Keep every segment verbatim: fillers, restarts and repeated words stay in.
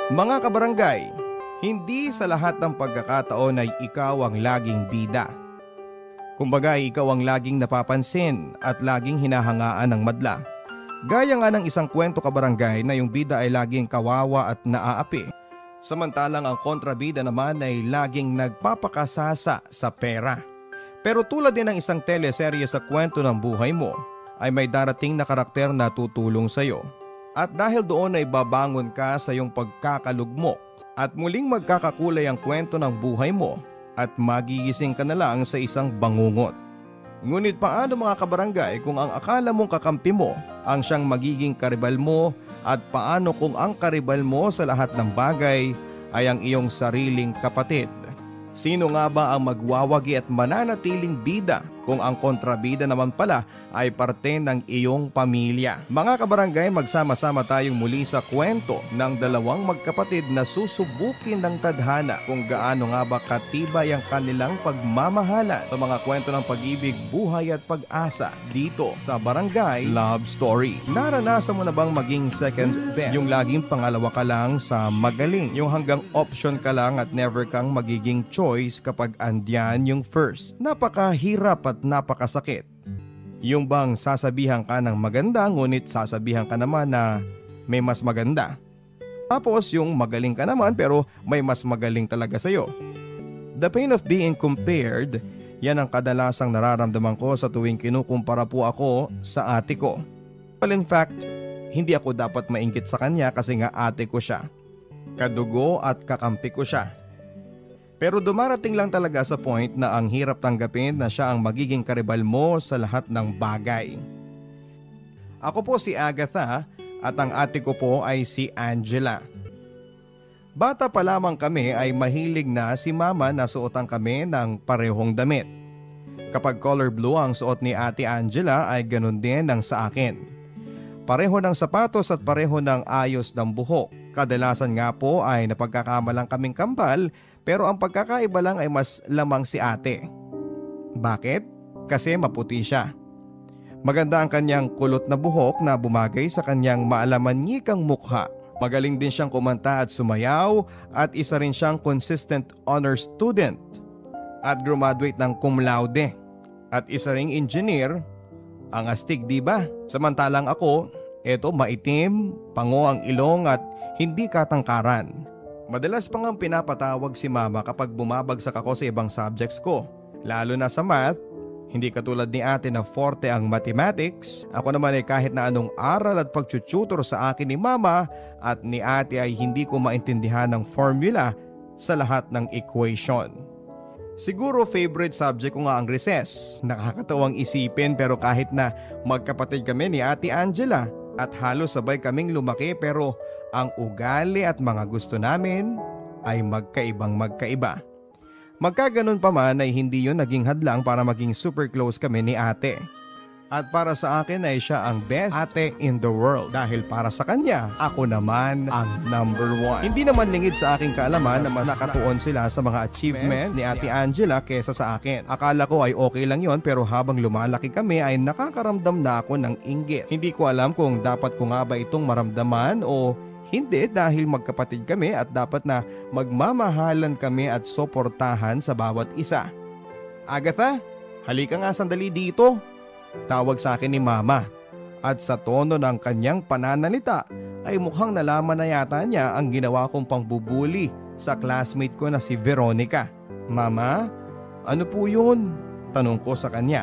Mga kabarangay, hindi sa lahat ng pagkakataon ay ikaw ang laging bida. Kumbaga ikaw ang laging napapansin at laging hinahangaan ng madla. Gaya nga ng isang kwento kabarangay na yung bida ay laging kawawa at naaapi. Samantalang ang kontrabida naman ay laging nagpapakasasa sa pera. Pero tulad din ng isang teleserye sa kwento ng buhay mo, ay may darating na karakter na tutulong sa'yo. At dahil doon ay babangon ka sa iyong pagkakalugmok at muling magkakakulay ang kwento ng buhay mo at magigising ka na lang sa isang bangungot. Ngunit paano mga kabarangay kung ang akala mong kakampi mo ang siyang magiging karibal mo at paano kung ang karibal mo sa lahat ng bagay ay ang iyong sariling kapatid? Sino nga ba ang magwawagi at mananatiling bida kung ang kontrabida naman pala ay parte ng iyong pamilya? Mga kabarangay, magsama-sama tayong muli sa kwento ng dalawang magkapatid na susubukin ng tadhana kung gaano nga ba katibay ang kanilang pagmamahala sa mga kwento ng pag-ibig, buhay at pag-asa dito sa Barangay Love Story. Naranasan mo na bang maging second best? Yung laging pangalawa ka lang sa magaling, yung hanggang option ka lang at never kang magiging choice kapag andyan yung first. Napakahirap at napakasakit. Yung bang sasabihan ka ng maganda ngunit sasabihan ka naman na may mas maganda. Tapos yung magaling ka naman pero may mas magaling talaga sa'yo. The pain of being compared, yan ang kadalasang nararamdaman ko sa tuwing kinukumpara po ako sa ate ko. Well, in fact, hindi ako dapat maingit sa kanya kasi nga ate ko siya. Kadugo at kakampi ko siya. Pero dumarating lang talaga sa point na ang hirap tanggapin na siya ang magiging karibal mo sa lahat ng bagay. Ako po si Agatha at ang ate ko po ay si Angela. Bata pa lamang kami ay mahilig na si mama na suotan kami ng parehong damit. Kapag color blue ang suot ni ate Angela ay ganun din ang sa akin. Pareho ng sapatos at pareho ng ayos ng buhok. Kadalasan nga po ay napagkakamalang kaming kambal. Pero ang pagkakaiba lang ay mas lamang si ate. Bakit? Kasi maputi siya. Maganda ang kanyang kulot na buhok na bumagay sa kanyang maalamanyikang mukha. Magaling din siyang kumanta at sumayaw at isa rin siyang consistent honor student. At graduate ng cum laude. At isa ring engineer. Ang astig, di ba? Samantalang ako, eto maitim, pango ang ilong at hindi katangkaran. Madalas pang ang pinapatawag si mama kapag bumabagsak ako sa ibang subjects ko. Lalo na sa math, hindi katulad ni ate na forte ang mathematics. Ako naman ay kahit na anong aral at pagtututor sa akin ni mama at ni ate ay hindi ko maintindihan ng formula sa lahat ng equation. Siguro favorite subject ko nga ang recess. Nakakatawang isipin pero kahit na magkapatid kami ni ate Angela at halos sabay kaming lumaki pero ang ugali at mga gusto namin ay magkaibang magkaiba. Magkaganon pa man ay hindi yun naging hadlang para maging super close kami ni ate. At para sa akin ay siya ang best ate in the world dahil para sa kanya, ako naman ang number one. Hindi naman lingid sa aking kaalaman na mas nakatuon sila sa mga achievements ni ate Angela kesa sa akin. Akala ko ay okay lang yon pero habang lumalaki kami ay nakakaramdam na ako ng inggit. Hindi ko alam kung dapat ko nga ba itong maramdaman o hindi dahil magkapatid kami at dapat na magmamahalan kami at suportahan sa bawat isa. Agatha, halika nga sandali dito. Tawag sa akin ni mama. At sa tono ng kanyang pananalita ay mukhang nalaman na yata niya ang ginawa kong pangbubuli sa classmate ko na si Veronica. Mama, ano po yun? Tanong ko sa kanya.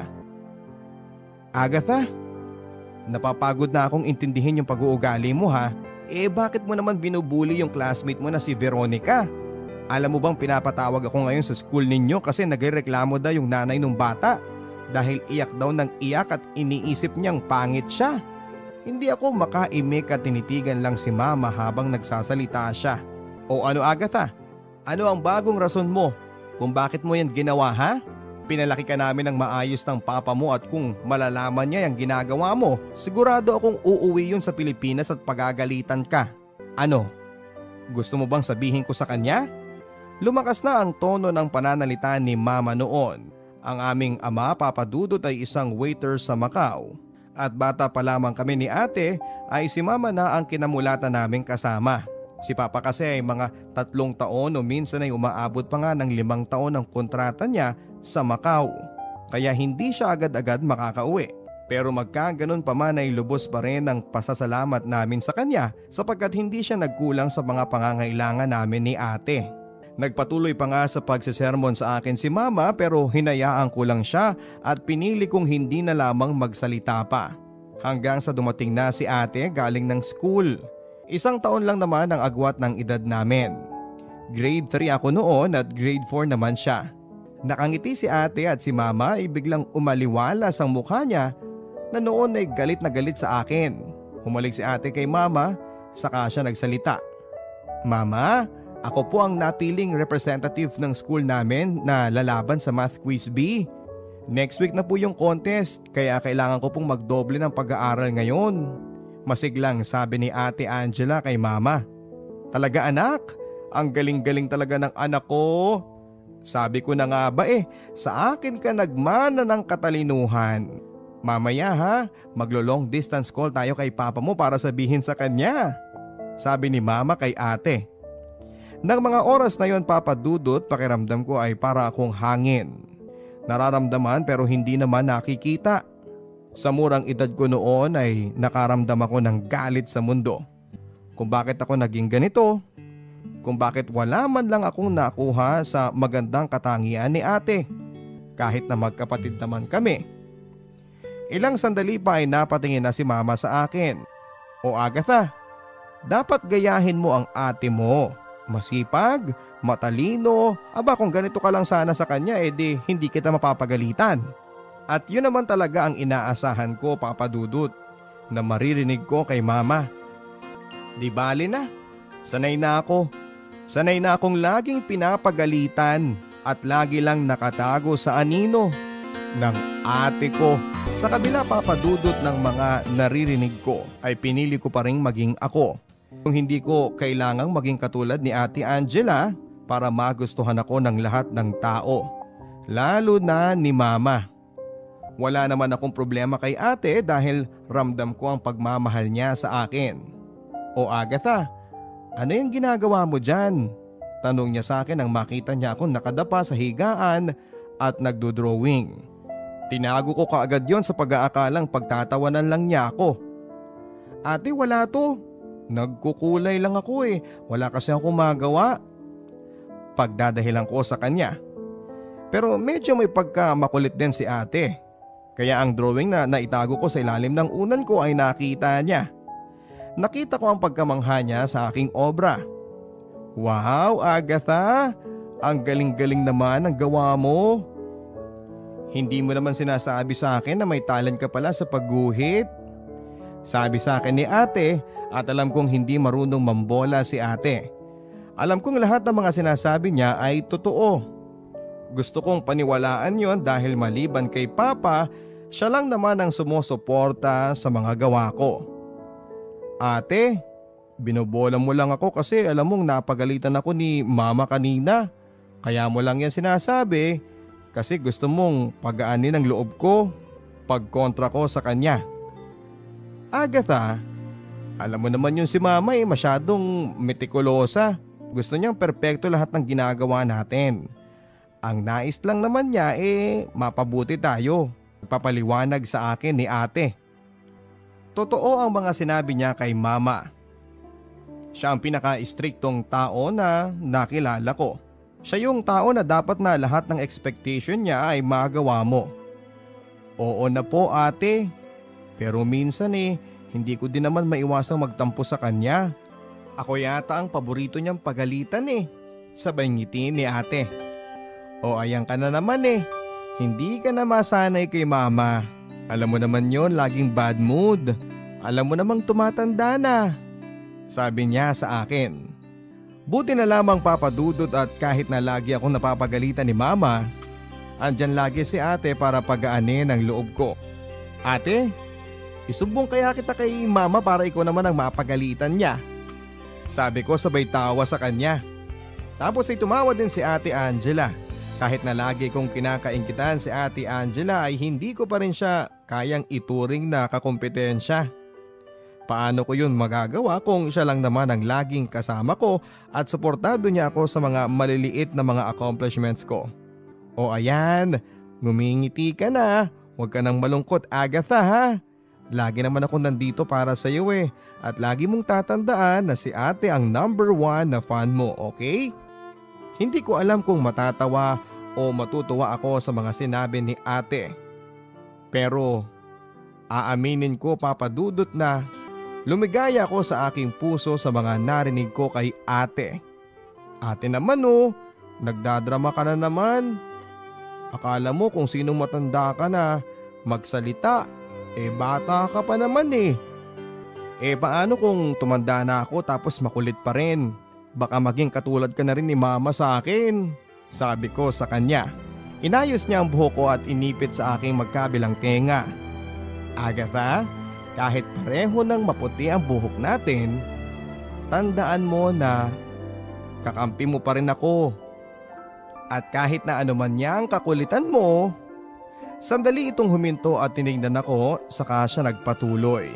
Agatha, napapagod na akong intindihin yung pag-uugali mo ha. Eh bakit mo naman binubuli yung classmate mo na si Veronica? Alam mo bang pinapatawag ako ngayon sa school ninyo kasi nagrereklamo daw yung nanay ng bata dahil iyak daw ng iyak at iniisip niyang pangit siya. Hindi ako makaimik at tinitigan lang si mama habang nagsasalita siya. O ano Agatha? Ano ang bagong rason mo kung bakit mo yan ginawa ha? Pinalaki ka namin ng maayos ng papa mo at kung malalaman niya yung ginagawa mo, sigurado akong uuwi yun sa Pilipinas at pagagalitan ka. Ano? Gusto mo bang sabihin ko sa kanya? Lumakas na ang tono ng pananalita ni mama noon. Ang aming ama, Papa Dudut, ay isang waiter sa Macau. At bata pa lamang kami ni ate ay si mama na ang kinamulatan naming kasama. Si Papa kasi ay mga tatlong taon o minsan ay umaabot pa nga ng limang taon ang kontrata niya sa Macau. Kaya hindi siya agad-agad makakauwi. Pero magkaganon pa man ay lubos pa rin ang pasasalamat namin sa kanya sapagkat hindi siya nagkulang sa mga pangangailangan namin ni ate. Nagpatuloy pa nga sa pagsisermon sa akin si Mama pero hinayaan ko lang siya at pinili kong hindi na lamang magsalita pa. Hanggang sa dumating na si ate galing ng school. Isang taon lang naman ang agwat ng edad namin. Grade three ako noon at grade four naman siya. Nakangiti si ate at si Mama ay biglang umaliwalas ang mukha niya na noon ay galit na galit sa akin. Humalik si ate kay Mama, saka siya nagsalita. Mama, ako po ang napiling representative ng school namin na lalaban sa Math Quiz B. Next week na po yung contest kaya kailangan ko pong magdoble ng pag-aaral ngayon. Masiglang sabi ni ate Angela kay Mama. Talaga anak, ang galing-galing talaga ng anak ko. Sabi ko na nga ba eh, sa akin ka nagmana ng katalinuhan. Mamaya ha, maglo-long distance call tayo kay Papa mo para sabihin sa kanya. Sabi ni Mama kay ate. Nang mga oras na yon Papa Dudut, pakiramdam ko ay para akong hangin. Nararamdaman pero hindi naman nakikita. Sa murang edad ko noon ay nakaramdam ako ng galit sa mundo. Kung bakit ako naging ganito, kung bakit wala man lang akong nakuha sa magandang katangian ni ate, kahit na magkapatid naman kami. Ilang sandali pa ay napatingin na si Mama sa akin. O Agatha, dapat gayahin mo ang ate mo. Masipag, matalino, aba kung ganito ka lang sana sa kanya edi hindi kita mapapagalitan. At yun naman talaga ang inaasahan ko Papa Dudut na maririnig ko kay Mama. Di bali na, sanay na ako. Sanay na akong laging pinapagalitan at lagi lang nakatago sa anino ng ate ko. Sa kabila Papa Dudut ng mga naririnig ko ay pinili ko pa rin maging ako. Kung hindi ko kailangang maging katulad ni Ate Angela para magustuhan ako ng lahat ng tao. Lalo na ni Mama. Wala naman akong problema kay ate dahil ramdam ko ang pagmamahal niya sa akin. O Agatha, ano yung ginagawa mo dyan? Tanong niya sa akin nang makita niya akong nakadapa sa higaan at nagdodrawing. Tinago ko kaagad yon sa pag-aakalang pagtatawanan lang niya ako. Ate, wala to. Nagkukulay lang ako eh. Wala kasi akong magawa. Pagdadahilan ko sa kanya. Pero medyo may pagkamakulit din si ate. Kaya ang drawing na naitago ko sa ilalim ng unan ko ay nakita niya. Nakita ko ang pagkamangha niya sa aking obra. Wow, Agatha! Ang galing-galing naman ang gawa mo. Hindi mo naman sinasabi sa akin na may talent ka pala sa pagguhit. Sabi sa akin ni ate at alam kong hindi marunong mambola si ate. Alam kong lahat ng mga sinasabi niya ay totoo. Gusto kong paniwalaan yon dahil maliban kay Papa, siya lang naman ang sumusuporta sa mga gawa ko. Ate, binobola mo lang ako kasi alam mong napagalitan ako ni Mama kanina. Kaya mo lang yan sinasabi kasi gusto mong pagaanin ang loob ko pagkontra ko sa kanya. Agatha, alam mo naman yung si Mama eh masyadong metikulosa. Gusto niyang perpekto lahat ng ginagawa natin. Ang nais lang naman niya eh mapabuti tayo. Papaliwanag sa akin ni ate. Totoo ang mga sinabi niya kay Mama. Siya ang pinaka-istriktong tao na nakilala ko. Siya yung tao na dapat na lahat ng expectation niya ay magawa mo. Oo na po ate. Pero minsan eh hindi ko din naman maiwasang magtampo sa kanya. Ako yata ang paborito niyang pagalitan eh. Sabay ngiti ni ate. O ayan ka na naman eh. Hindi ka na masanay kay Mama. Alam mo naman yon, laging bad mood. Alam mo namang tumatanda na. Sabi niya sa akin. Buti na lamang Papa Dudut at kahit na lagi akong napapagalitan ni Mama, andyan lagi si ate para pagaanin ang loob ko. Ate, isumbong kaya kita kay Mama para ikaw naman ang mapagalitan niya. Sabi ko sabay tawa sa kanya. Tapos ay tumawa din si Ate Angela. Kahit na lagi kong kinakaingkitan si Ate Angela ay hindi ko pa rin siya kayang ituring na kakumpetensya. Paano ko yun magagawa kung siya lang naman ang laging kasama ko at suportado niya ako sa mga maliliit na mga accomplishments ko? O ayan, ngumingiti ka na. Huwag ka nang malungkot, Agatha, ha? Lagi naman ako nandito para sa iyo eh. At lagi mong tatandaan na si ate ang number one na fan mo, okay? Hindi ko alam kung matatawa o matutuwa ako sa mga sinabi ni ate. Pero aaminin ko, Papa Dudut, na lumigaya ako sa aking puso sa mga narinig ko kay ate. Ate naman oh, nagdadrama ka na naman. Akala mo kung sino matanda ka na magsalita, eh bata ka pa naman eh. Eh paano kung tumanda na ako tapos makulit pa rin? Baka maging katulad ka na rin ni mama sa akin, sabi ko sa kanya. Inayos niya ang buhok ko at inipit sa aking magkabilang tenga. Agatha, kahit pareho ng maputi ang buhok natin, tandaan mo na kakampi mo pa rin ako. At kahit na anuman niya ang kakulitan mo, sandali itong huminto at tinignan ako, saka siya nagpatuloy.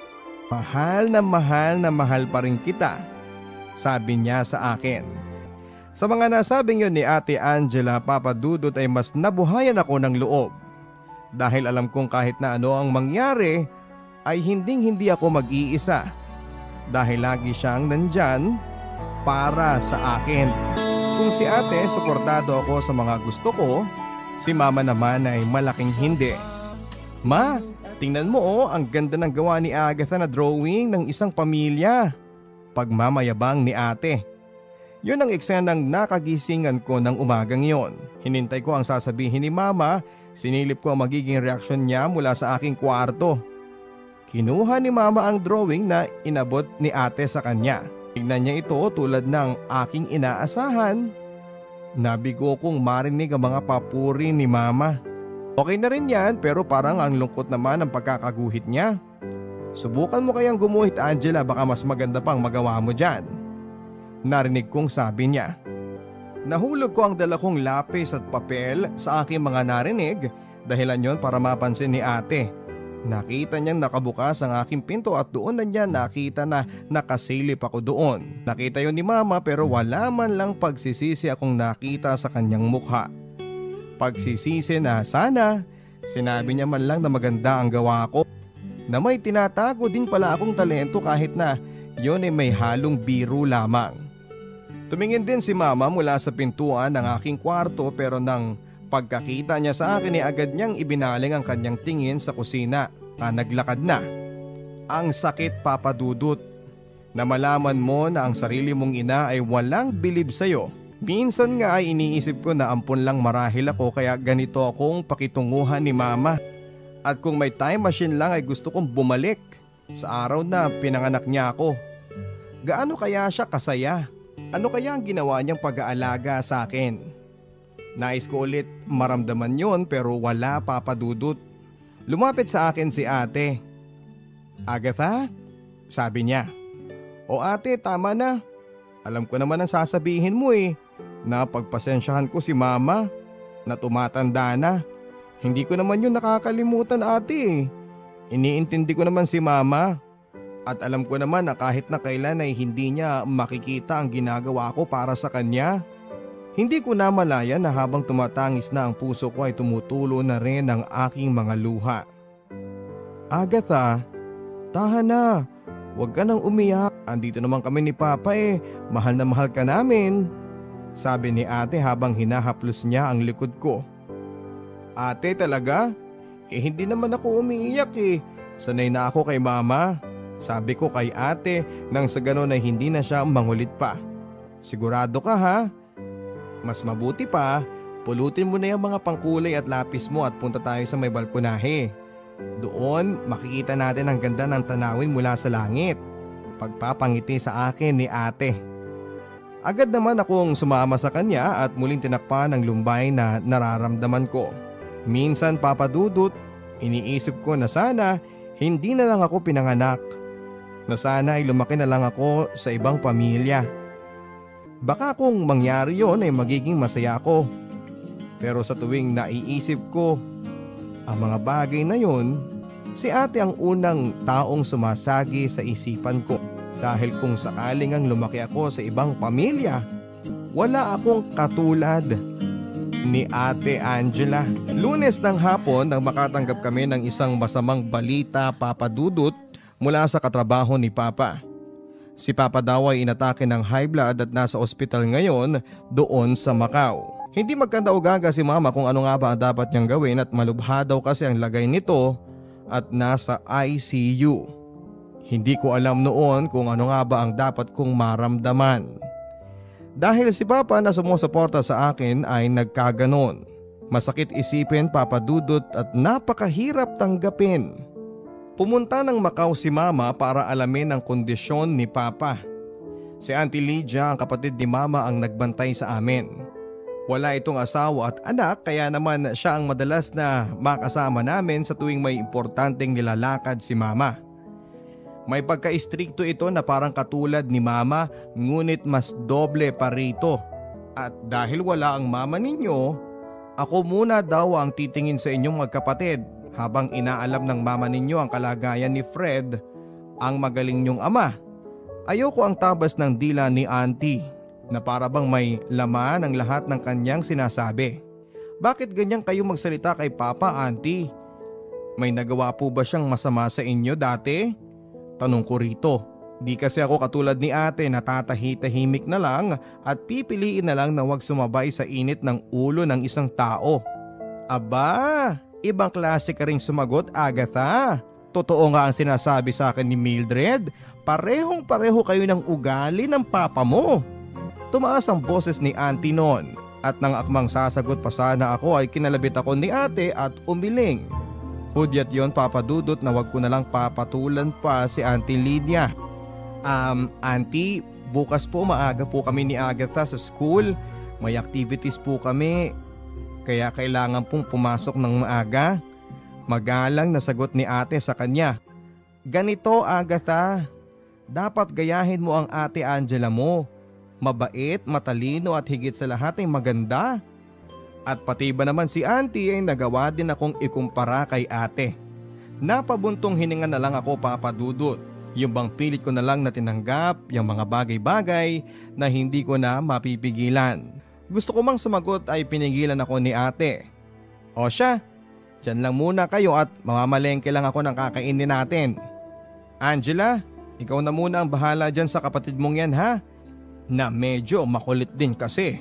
Mahal na mahal na mahal pa rin kita, sabi niya sa akin. Sa mga nasabing yun ni Ate Angela, Papa Dudut, ay mas nabuhayan ako ng loob. Dahil alam kong kahit na ano ang mangyari, ay hinding hindi ako mag-iisa. Dahil lagi siyang nandyan para sa akin. Kung si ate suportado ako sa mga gusto ko, si mama naman ay malaking hindi. Ma, tingnan mo oh, ang ganda ng gawa ni Agatha na drawing ng isang pamilya. Pagmamayabang ni ate. Yun ang eksenang nakagisingan ko ng umagang yon. Hinintay ko ang sasabihin ni mama, sinilip ko ang magiging reaksyon niya mula sa aking kwarto. Kinuha ni mama ang drawing na inabot ni ate sa kanya. Tignan niya ito tulad ng aking inaasahan. Nabigo kong marinig ang mga papuri ni mama. Okay na rin yan, pero parang ang lungkot naman ang pagkakaguhit niya. Subukan mo kayang gumuhit, Angela, baka mas maganda pang magawa mo dyan. Narinig kong sabi niya. Nahulog ko ang dala kong lapis at papel sa aking mga narinig, dahilan yon para mapansin ni ate. Nakita niyang nakabukas ang aking pinto at doon na niya nakita na nakasilip ako doon. Nakita yon ni mama pero wala man lang pagsisisi akong nakita sa kanyang mukha. Pagsisisi na sana sinabi niya man lang na maganda ang gawa ko, na may tinatago din pala akong talento kahit na yon ay may halong biro lamang. Tumingin din si mama mula sa pintuan ng aking kwarto pero nang pagkakita niya sa akin ay agad niyang ibinaling ang kanyang tingin sa kusina na naglakad na. Ang sakit, Papa Dudut, na malaman mo na ang sarili mong ina ay walang bilib sa'yo. Minsan nga ay iniisip ko na ampun lang marahil ako kaya ganito akong pakitunguhan ni mama. At kung may time machine lang ay gusto kong bumalik sa araw na pinanganak niya ako. Gaano kaya siya kasaya? Ano kaya ang ginawa niyang pag-aalaga sa akin? Nais ko ulit maramdaman yon pero wala, Papa Dudut. Lumapit sa akin si ate. Agatha? Sabi niya. O ate, tama na. Alam ko naman ang sasabihin mo eh. Na pagpasensyahan ko si mama. Na tumatanda na. Hindi ko naman yun nakakalimutan, ate. Iniintindi ko naman si mama. At alam ko naman na kahit na kailan ay hindi niya makikita ang ginagawa ko para sa kanya. Hindi ko namalaya na habang tumatangis na ang puso ko ay tumutulo na rin ang aking mga luha. Agatha, tahan na. Huwag ka nang umiyak. Andito naman kami ni Papa eh. Mahal na mahal ka namin. Sabi ni ate habang hinahaplos niya ang likod ko. Ate talaga? Eh hindi naman ako umiiyak eh. Sanay na ako kay mama. Sabi ko kay ate nang sa ganon ay hindi na siya mangulit pa. Sigurado ka ha? Mas mabuti pa, pulutin mo na yung mga pangkulay at lapis mo at punta tayo sa may balkonahe. Doon makikita natin ang ganda ng tanawin mula sa langit. Pagpapangiti sa akin ni ate. Agad naman akong sumama sa kanya at muling tinakpan ang lumbay na nararamdaman ko. Minsan, Papa Dudut, iniisip ko na sana hindi na lang ako pinanganak. Na sana ay lumaki na lang ako sa ibang pamilya. Baka kung mangyari yon ay magiging masaya ako. Pero sa tuwing naiisip ko ang mga bagay na yon, Si ate ang unang taong sumasagi sa isipan ko dahil kung sakaling ang lumaki ako sa ibang pamilya, wala akong katulad ni Ate Angela. Lunes ng hapon nang makatanggap kami ng isang masamang balita, Papa Dudut, mula sa katrabaho ni Papa. Si Papa daw ay inatake ng high blood at nasa ospital ngayon doon sa Macau. Hindi magkanda-ugaga si Mama kung ano nga ba ang dapat niyang gawin at malubha daw kasi ang lagay nito at nasa I C U. Hindi ko alam noon kung ano nga ba ang dapat kong maramdaman. Dahil si Papa na sumusuporta sa akin ay nagkaganon. Masakit isipin, Papa Dudut, at napakahirap tanggapin. Pumunta ng Macau si Mama para alamin ang kondisyon ni Papa. Si Auntie Lydia, ang kapatid ni Mama, ang nagbantay sa amin. Wala itong asawa at anak kaya naman siya ang madalas na makasama namin sa tuwing may importanteng nilalakad si Mama. May pagka-istrikto ito na parang katulad ni Mama, ngunit mas doble pa rito. At dahil wala ang mama ninyo, ako muna daw ang titingin sa inyong magkapatid habang inaalam ng mama ninyo ang kalagayan ni Fred, ang magaling niyong ama. Ayoko ang tabas ng dila ni Auntie na para bang may laman ang lahat ng kanyang sinasabi. Bakit ganyan kayo magsalita kay Papa, Auntie? May nagawa po ba siyang masama sa inyo dati? Tanong ko rito. Di kasi ako katulad ni ate na tatahi-tahimik na lang at pipiliin na lang na wag sumabay sa init ng ulo ng isang tao. Aba, ibang klase ka ring sumagot, Agatha. Totoo nga ang sinasabi sa akin ni Mildred. Parehong pareho kayo ng ugali ng papa mo. Tumaas ang boses ni Auntie noon at nang akmang sasagot pa sana ako ay kinalabit ako ni ate at umiling. Hudyat yon, Papa Dudut, na wag ko na lang papatulan pa si Auntie Lydia. Um, Auntie, bukas po maaga po kami ni Agatha sa school. May activities po kami, kaya kailangan pong pumasok ng maaga. Magalang na sagot ni ate sa kanya. Ganito, Agatha, dapat gayahin mo ang Ate Angela mo. Mabait, matalino at higit sa lahat ay maganda. At pati ba naman si Auntie ay nagawa din akong ikumpara kay ate. Napabuntong hininga na lang ako, Papa Dudut. Yung bang pilit ko na lang na tinanggap yung mga bagay-bagay na hindi ko na mapipigilan. Gusto ko mang sumagot ay pinigilan ako ni ate. O siya, dyan lang muna kayo at mamamalengke lang ako ng kakainin natin. Angela, ikaw na muna ang bahala dyan sa kapatid mong yan, ha? Na medyo makulit din kasi.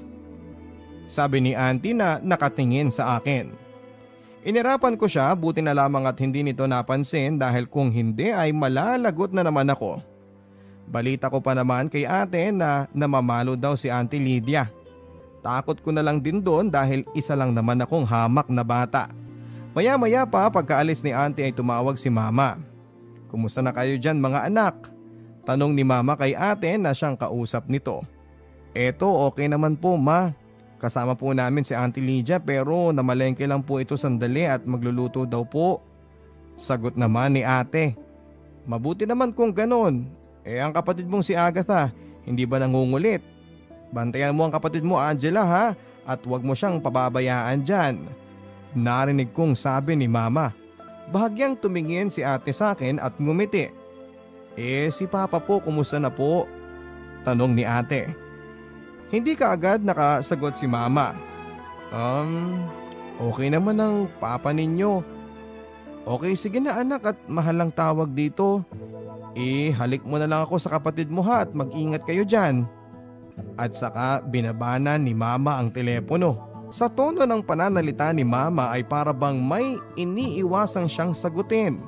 Sabi ni Auntie na nakatingin sa akin. Inirapan ko siya, buti na lamang at hindi nito napansin dahil kung hindi ay malalagot na naman ako. Balita ko pa naman kay ate na namamalo daw si Auntie Lydia. Takot ko na lang din doon dahil isa lang naman akong hamak na bata. Maya-maya pa pagkaalis ni Auntie ay tumawag si Mama. Kumusta na kayo dyan mga anak? Tanong ni Mama kay ate na siyang kausap nito. Eto, okay naman po, Ma. Kasama po namin si Auntie Lydia pero namalengke lang po ito sandali at magluluto daw po. Sagot naman ni ate. Mabuti naman kung ganon. Eh ang kapatid mong si Agatha, hindi ba nangungulit? Bantayan mo ang kapatid mo, Angela, ha? At huwag mo siyang pababayaan dyan. Narinig kong sabi ni Mama. Bahagyang tumingin si ate sa akin at ngumiti. Eh si Papa po, kumusta na po? Tanong ni ate. Hindi ka agad nakasagot si Mama. Um, okay naman ang papa ninyo. Okay, sige na anak at mahal lang tawag dito. Eh, halik mo na lang ako sa kapatid mo ha at mag-ingat kayo dyan. At saka binabana ni Mama ang telepono. Sa tono ng pananalita ni Mama ay para bang may iniiwasang siyang sagutin.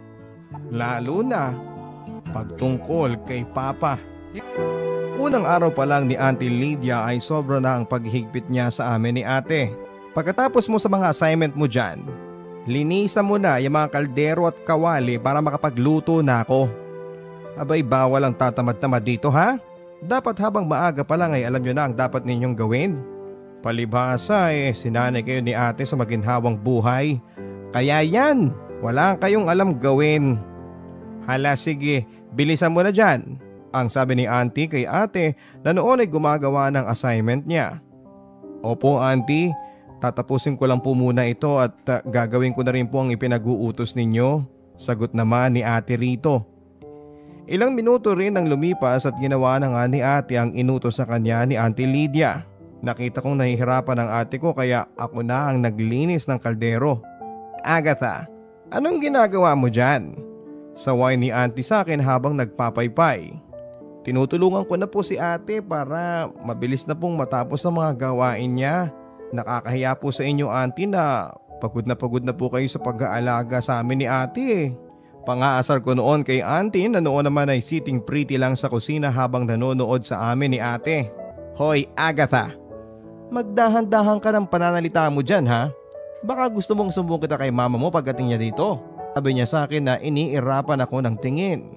Lalo na pagtungkol kay Papa. Unang araw pa lang ni Auntie Lydia ay sobra na ang paghigpit niya sa amin ni ate. Pagkatapos mo sa mga assignment mo dyan, linisan mo na yung mga kaldero at kawali para makapagluto na ako. Abay, bawal ang tatamad-tamad dito, ha? Dapat habang maaga pa lang ay alam nyo na ang dapat ninyong gawin. Palibhasa eh, sinanay kayo ni ate sa maginhawang buhay. Kaya yan, wala kayong alam gawin. Hala, sige, bilisan mo na dyan. Ang sabi ni Auntie kay ate na noon ay gumagawa ng assignment niya. Opo Auntie, tatapusin ko lang po muna ito at uh, gagawin ko na rin po ang ipinag-uutos ninyo. Sagot naman ni ate rito. Ilang minuto rin ang lumipas at ginawa na nga ni ate ang inutos sa kanya ni Auntie Lydia. Nakita kong nahihirapan ang ate ko kaya ako na ang naglinis ng kaldero. Agatha, anong ginagawa mo dyan? Saway ni auntie sa akin habang nagpapaypay. Tinutulungan ko na po si ate para mabilis na pong matapos ang mga gawain niya. Nakakahiya po sa inyo auntie na pagod na pagod na po kayo sa pag-aalaga sa amin ni ate eh. Pangaasar ko noon kay auntie na noon naman ay sitting pretty lang sa kusina habang nanonood sa amin ni ate. Hoy Agatha, magdahan-dahan ka ng pananalita mo dyan ha. Baka gusto mong sumbong kita kay mama mo pagdating niya dito. Sabi niya sa akin na iniirapan ako ng tingin.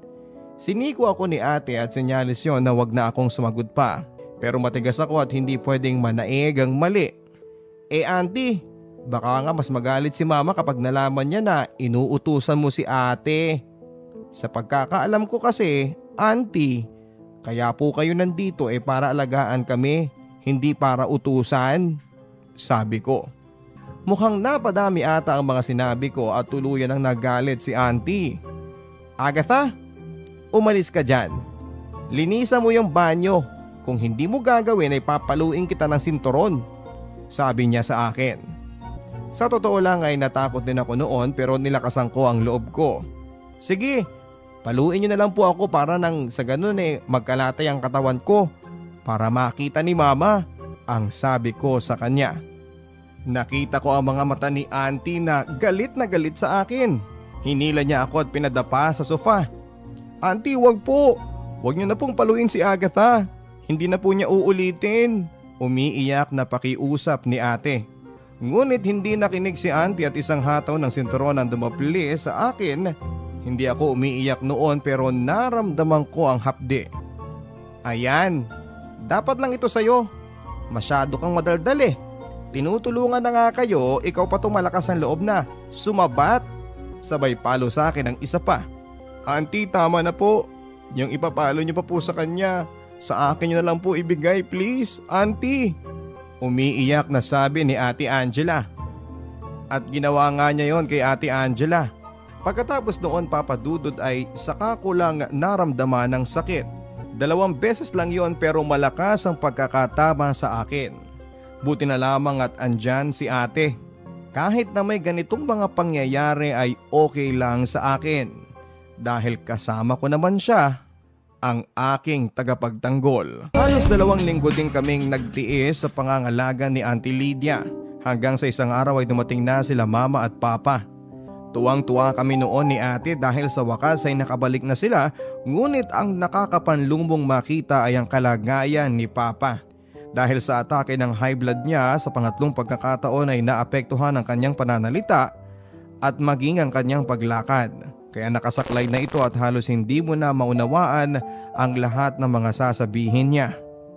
Siniko ako ni ate at sinyalis yon na wag na akong sumagot pa. Pero matigas ako at hindi pwedeng manaig ang mali. Eh auntie, baka nga mas magalit si mama kapag nalaman niya na inuutusan mo si ate. Sa pagkakaalam ko kasi, auntie, kaya po kayo nandito eh para alagaan kami, hindi para utusan. Sabi ko. Mukhang napadami ata ang mga sinabi ko at tuluyan ang nagalit si auntie. Agatha, umalis ka dyan. Linisan mo yung banyo. Kung hindi mo gagawin ay papaluin kita ng sinturon. Sabi niya sa akin. Sa totoo lang ay natakot din ako noon pero nilakasan ko ang loob ko. Sige, paluin niyo na lang po ako para nang sa ganun eh magkalatay ang katawan ko para makita ni mama, ang sabi ko sa kanya. Nakita ko ang mga mata ni auntie na galit na galit sa akin. Hinila niya ako at pinadapa sa sofa. Auntie, wag po. Wag niyo na pong paluin si Agatha. Hindi na po niya uulitin. Umiiyak na pakiusap ni ate. Ngunit hindi nakinig si auntie at isang hataw ng sinturon ang dumapli sa akin. Hindi ako umiiyak noon pero naramdaman ko ang hapdi. Ayan, dapat lang ito sa'yo. Masyado kang madaldal eh. Tinutulungan na nga kayo, ikaw pa itong malakas ang loob na sumabat. Sabay palo sa akin ang isa pa. Auntie, tama na po. Yung ipapalo niyo pa po sa kanya, sa akin niyo na lang po ibigay please, auntie. Umiiyak na sabi ni Ate Angela. At ginawa nga niya yon kay Ate Angela. Pagkatapos noon papadudod ay saka ko lang naramdaman ng sakit. Dalawang beses lang yon pero malakas ang pagkakatama sa akin. Buti na lamang at andyan si ate. Kahit na may ganitong mga pangyayari ay okay lang sa akin. Dahil kasama ko naman siya, ang aking tagapagtanggol. Halos dalawang linggo din kaming nagtiis sa pangangalaga ni Auntie Lydia. Hanggang sa isang araw ay dumating na sila mama at papa. Tuwang-tuwa kami noon ni ate dahil sa wakas ay nakabalik na sila. Ngunit ang nakakapanlumbong makita ay ang kalagayan ni papa. Dahil sa atake ng high blood niya sa pangatlong pagkakataon ay naapektuhan ang kanyang pananalita at maging ang kanyang paglakad. Kaya nakasaklay na ito at halos hindi mo na maunawaan ang lahat ng mga sasabihin niya.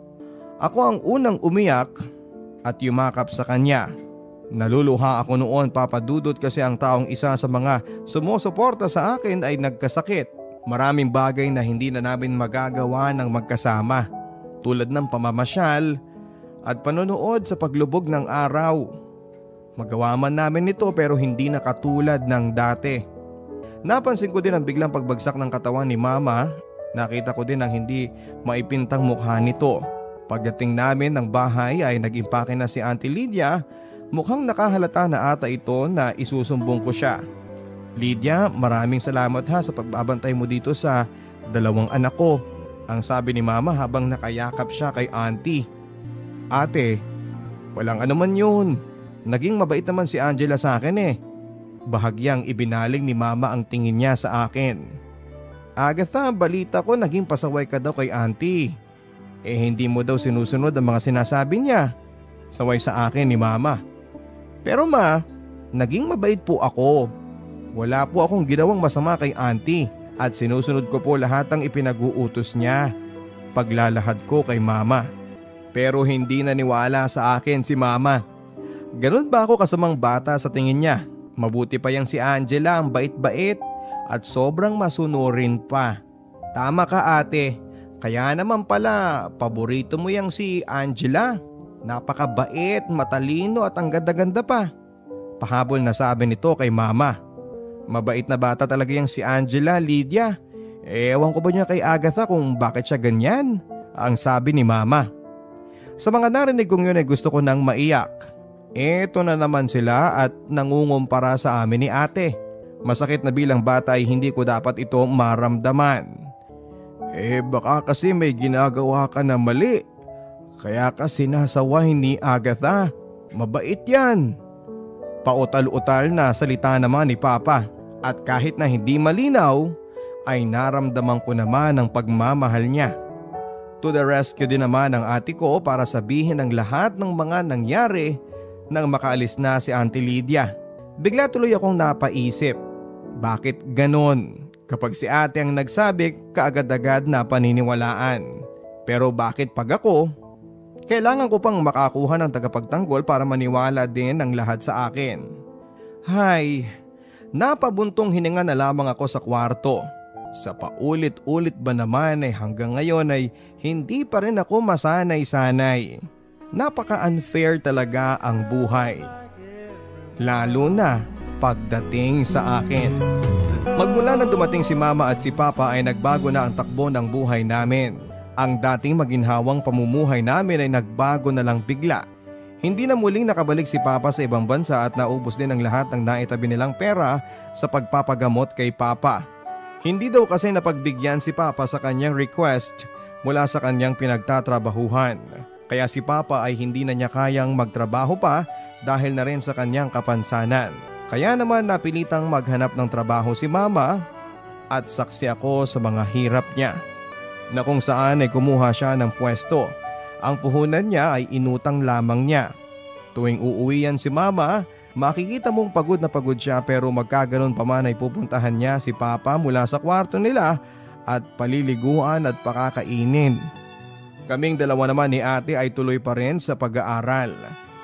Ako ang unang umiyak at yumakap sa kanya. Naluluha ako noon papadudot kasi ang taong isa sa mga sumusuporta sa akin ay nagkasakit. Maraming bagay na hindi na namin magagawa ng magkasama. Tulad ng pamamasyal at panonood sa paglubog ng araw. Magawa man namin ito pero hindi na katulad ng dati. Napansin ko din ang biglang pagbagsak ng katawan ni mama. Nakita ko din ang hindi maipintang mukha nito. Pagdating namin ng bahay ay nag-impake na si Auntie Lydia. Mukhang nakahalata na ata ito na isusumbong ko siya. Lydia, maraming salamat ha sa pagbabantay mo dito sa dalawang anak ko. Ang sabi ni mama habang nakayakap siya kay auntie. Ate, walang anuman yun. Naging mabait naman si Angela sa akin eh. Bahagyang ibinaling ni mama ang tingin niya sa akin. Agatha, balita ko naging pasaway ka daw kay auntie. Eh hindi mo daw sinusunod ang mga sinasabi niya. Saway sa akin ni mama. Pero ma, naging mabait po ako. Wala po akong ginawang masama kay auntie. At sinusunod ko po lahat ng ipinag-uutos niya. Paglalahad ko kay mama. Pero hindi naniwala sa akin si mama. Ganun ba ako kasamang bata sa tingin niya? Mabuti pa yang si Angela, ang bait-bait at sobrang masunurin pa. Tama ka ate. Kaya naman pala paborito mo yang si Angela. Napakabait, matalino at ang ganda-ganda pa. Pahabol na sabi nito kay mama. Mabait na bata talaga yung si Angela, Lydia. Ewan ko ba niya kay Agatha kung bakit siya ganyan? Ang sabi ni Mama. Sa mga narinig kong yun ay gusto ko nang maiyak. Eto na naman sila at nangungumpara sa amin ni ate. Masakit na bilang bata ay hindi ko dapat ito maramdaman. Eh baka kasi may ginagawa ka na mali. Kaya ka sinasawahin ni Agatha. Mabait yan. Pautal-utal na salita naman ni Papa. At kahit na hindi malinaw, ay naramdaman ko naman ang pagmamahal niya. To the rescue din naman ang ate ko para sabihin ang lahat ng mga nangyari nang makaalis na si Auntie Lydia. Bigla tuloy akong napaisip. Bakit ganon? Kapag si ate ang nagsabi, kaagad-agad na paniniwalaan. Pero bakit pag ako? Kailangan ko pang makakuha ng tagapagtanggol para maniwala din ang lahat sa akin. Hay, napabuntong hininga na lamang ako sa kwarto. Sa paulit-ulit ba naman ay hanggang ngayon ay hindi pa rin ako masanay-sanay. Napaka-unfair talaga ang buhay. Lalo na pagdating sa akin. Magmula na dumating si Mama at si Papa ay nagbago na ang takbo ng buhay namin. Ang dating maginhawang pamumuhay namin ay nagbago na lang bigla. Hindi na muling nakabalik si Papa sa ibang bansa at naubos din ang lahat ng naitabi nilang pera sa pagpapagamot kay Papa. Hindi daw kasi napagbigyan si Papa sa kanyang request mula sa kanyang pinagtatrabahuhan. Kaya si Papa ay hindi na niya kayang magtrabaho pa dahil na rin sa kanyang kapansanan. Kaya naman napilitang maghanap ng trabaho si Mama at saksi ako sa mga hirap niya. Na kung saan ay kumuha siya ng pwesto. Ang puhunan niya ay inutang lamang niya. Tuwing uuwi yan si Mama, makikita mong pagod na pagod siya pero magkaganon pa man ay pupuntahan niya si Papa mula sa kwarto nila at paliliguan at pakakainin. Kaming dalawa naman ni ate ay tuloy pa rin sa pag-aaral.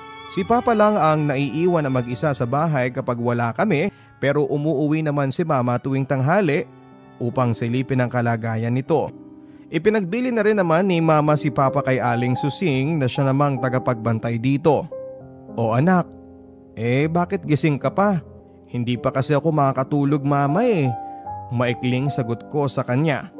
Si Papa lang ang naiiwan na mag-isa sa bahay kapag wala kami pero umuuwi naman si Mama tuwing tanghali upang silipin ang kalagayan nito. Ipinagbili na rin naman ni Mama si Papa kay Aling Susing na siya namang tagapagbantay dito. O anak, eh bakit gising ka pa? Hindi pa kasi ako makakatulog Mama eh. Maikling sagot ko sa kanya.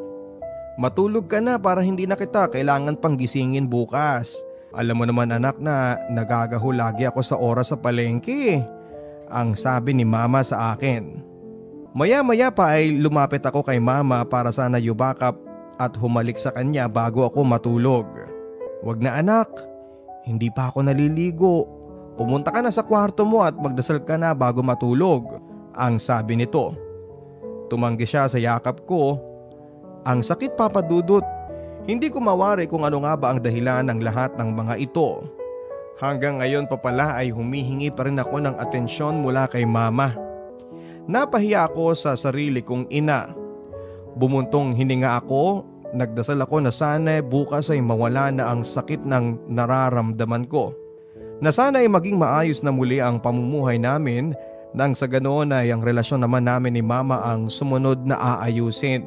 Matulog ka na para hindi na kita kailangan pang gisingin bukas. Alam mo naman anak na nagagaho lagi ako sa oras sa palengke. Ang sabi ni Mama sa akin. Maya-maya pa ay lumapit ako kay Mama para sana yubakap at humalik sa kanya bago ako matulog. Wag na anak, hindi pa ako naliligo. Pumunta ka na sa kwarto mo at magdasal ka na bago matulog. Ang sabi nito. Tumanggi siya sa yakap ko. Ang sakit Papa Dudut. Hindi ko mawari kung ano nga ba ang dahilan ng lahat ng mga ito. Hanggang ngayon pa pala ay humihingi pa rin ako ng atensyon mula kay Mama. Napahiya ako sa sarili kong ina. Bumuntong hininga ako, nagdasal ako na sana bukas ay mawala na ang sakit ng nararamdaman ko. Na sana ay maging maayos na muli ang pamumuhay namin nang sa ganoon ay ang relasyon naman namin ni Mama ang sumunod na aayusin.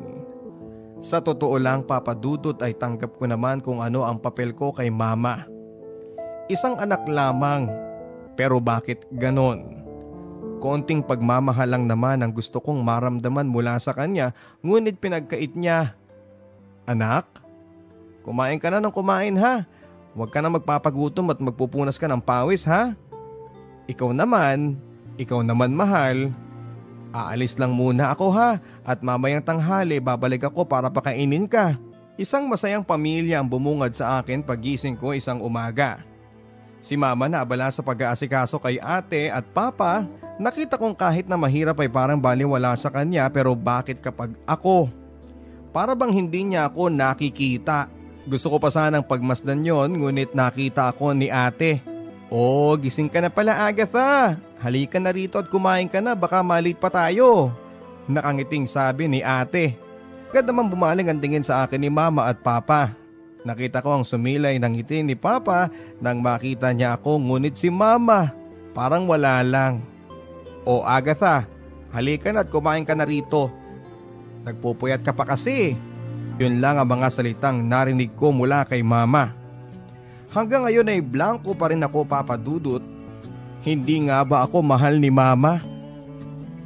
Sa totoo lang Papa Dudut ay tanggap ko naman kung ano ang papel ko kay Mama. Isang anak lamang, pero bakit ganon? Konting pagmamahal lang naman ang gusto kong maramdaman mula sa kanya, ngunit pinagkait niya. Anak, kumain ka na ng kumain ha. Huwag ka na magpapagutom at magpupunas ka ng pawis ha. Ikaw naman, ikaw naman mahal. Aalis lang muna ako ha at mamayang tanghali babalik ako para pakainin ka. Isang masayang pamilya ang bumungad sa akin pagising ko isang umaga. Si Mama na abala sa pag-aasikaso kay ate at Papa, nakita kong kahit na mahirap ay parang baliwala sa kanya pero bakit kapag ako? Para bang hindi niya ako nakikita. Gusto ko pa sanang pagmasdan yon ngunit nakita ako ni ate. Oh, gising ka na pala Agatha. Halika na rito at kumain ka na baka malate pa tayo. Nakangiting sabi ni ate. Agad naman bumaling ang tingin sa akin ni Mama at Papa. Nakita ko ang sumilay ng ngiti ni Papa nang makita niya ako ngunit si Mama parang wala lang. O Agatha, halika na at kumain ka na rito. Nagpupuyat ka pa kasi. Yun lang ang mga salitang narinig ko mula kay Mama. Hanggang ngayon ay blanco pa rin ako Papa Dudut. Hindi nga ba ako mahal ni Mama?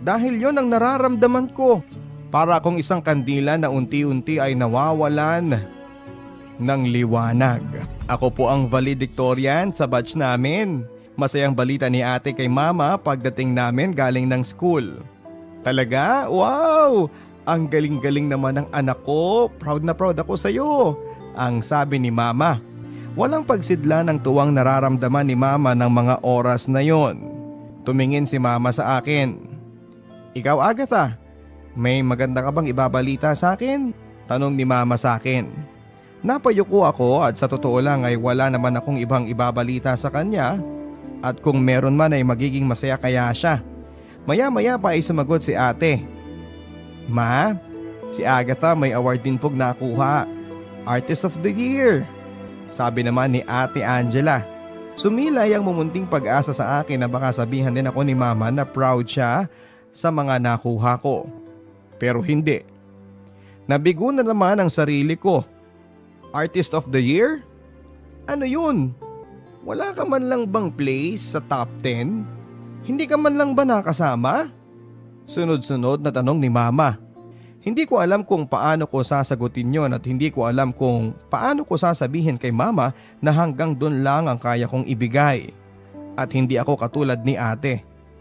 Dahil yon ang nararamdaman ko. Para akong isang kandila na unti-unti ay nawawalan ng liwanag. Ako po ang valedictorian sa batch namin. Masayang balita ni ate kay mama pagdating namin galing ng school. Talaga? Wow! Ang galing-galing naman ng anak ko. Proud na proud ako sa iyo. Ang sabi ni mama. Walang pagsidla ng tuwang nararamdaman ni mama ng mga oras na yon. Tumingin si mama sa akin. Ikaw Agatha, may maganda ka bang ibabalita sa akin? Tanong ni mama sa akin. Napayuko ako at sa totoo lang ay wala naman akong ibang ibabalita sa kanya. At kung meron man ay magiging masaya kaya siya. Maya-maya pa ay sumagot si ate. Ma, si Agatha may award din pong nakuha. Artist of the Year. Sabi naman ni ate Angela. Sumilay ang mumunting pag-asa sa akin na baka sabihan din ako ni mama na proud siya sa mga nakuha ko. Pero hindi. Nabigo na naman ang sarili ko. Artist of the Year? Ano yun? Wala ka man lang bang place sa top ten? Hindi ka man lang ba nakasama? Sunod-sunod na tanong ni mama. Hindi ko alam kung paano ko sasagutin yon at hindi ko alam kung paano ko sasabihin kay mama na hanggang doon lang ang kaya kong ibigay. At hindi ako katulad ni ate.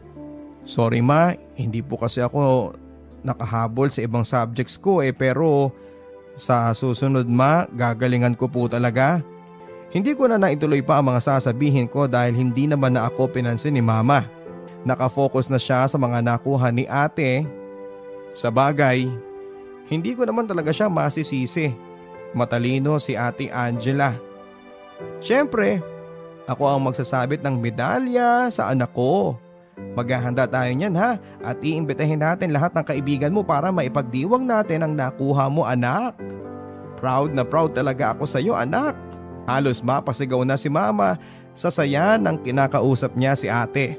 Sorry ma, hindi po kasi ako nakahabol sa ibang subjects ko eh pero sa susunod ma, gagalingan ko po talaga. Hindi ko na naituloy pa ang mga sasabihin ko dahil hindi naman na ako pinansin ni mama. Nakafocus na siya sa mga nakuha ni ate. Sa bagay, hindi ko naman talaga siya masisisi. Matalino si ate Angela. Siyempre, ako ang magsasabit ng medalya sa anak ko. Maghahanda tayo niyan ha at iimbitahin natin lahat ng kaibigan mo para maipagdiwang natin ang nakuha mo anak. Proud na proud talaga ako sa iyo anak. Halos mapasigaw na si mama sa saya ng kinakausap niya si ate.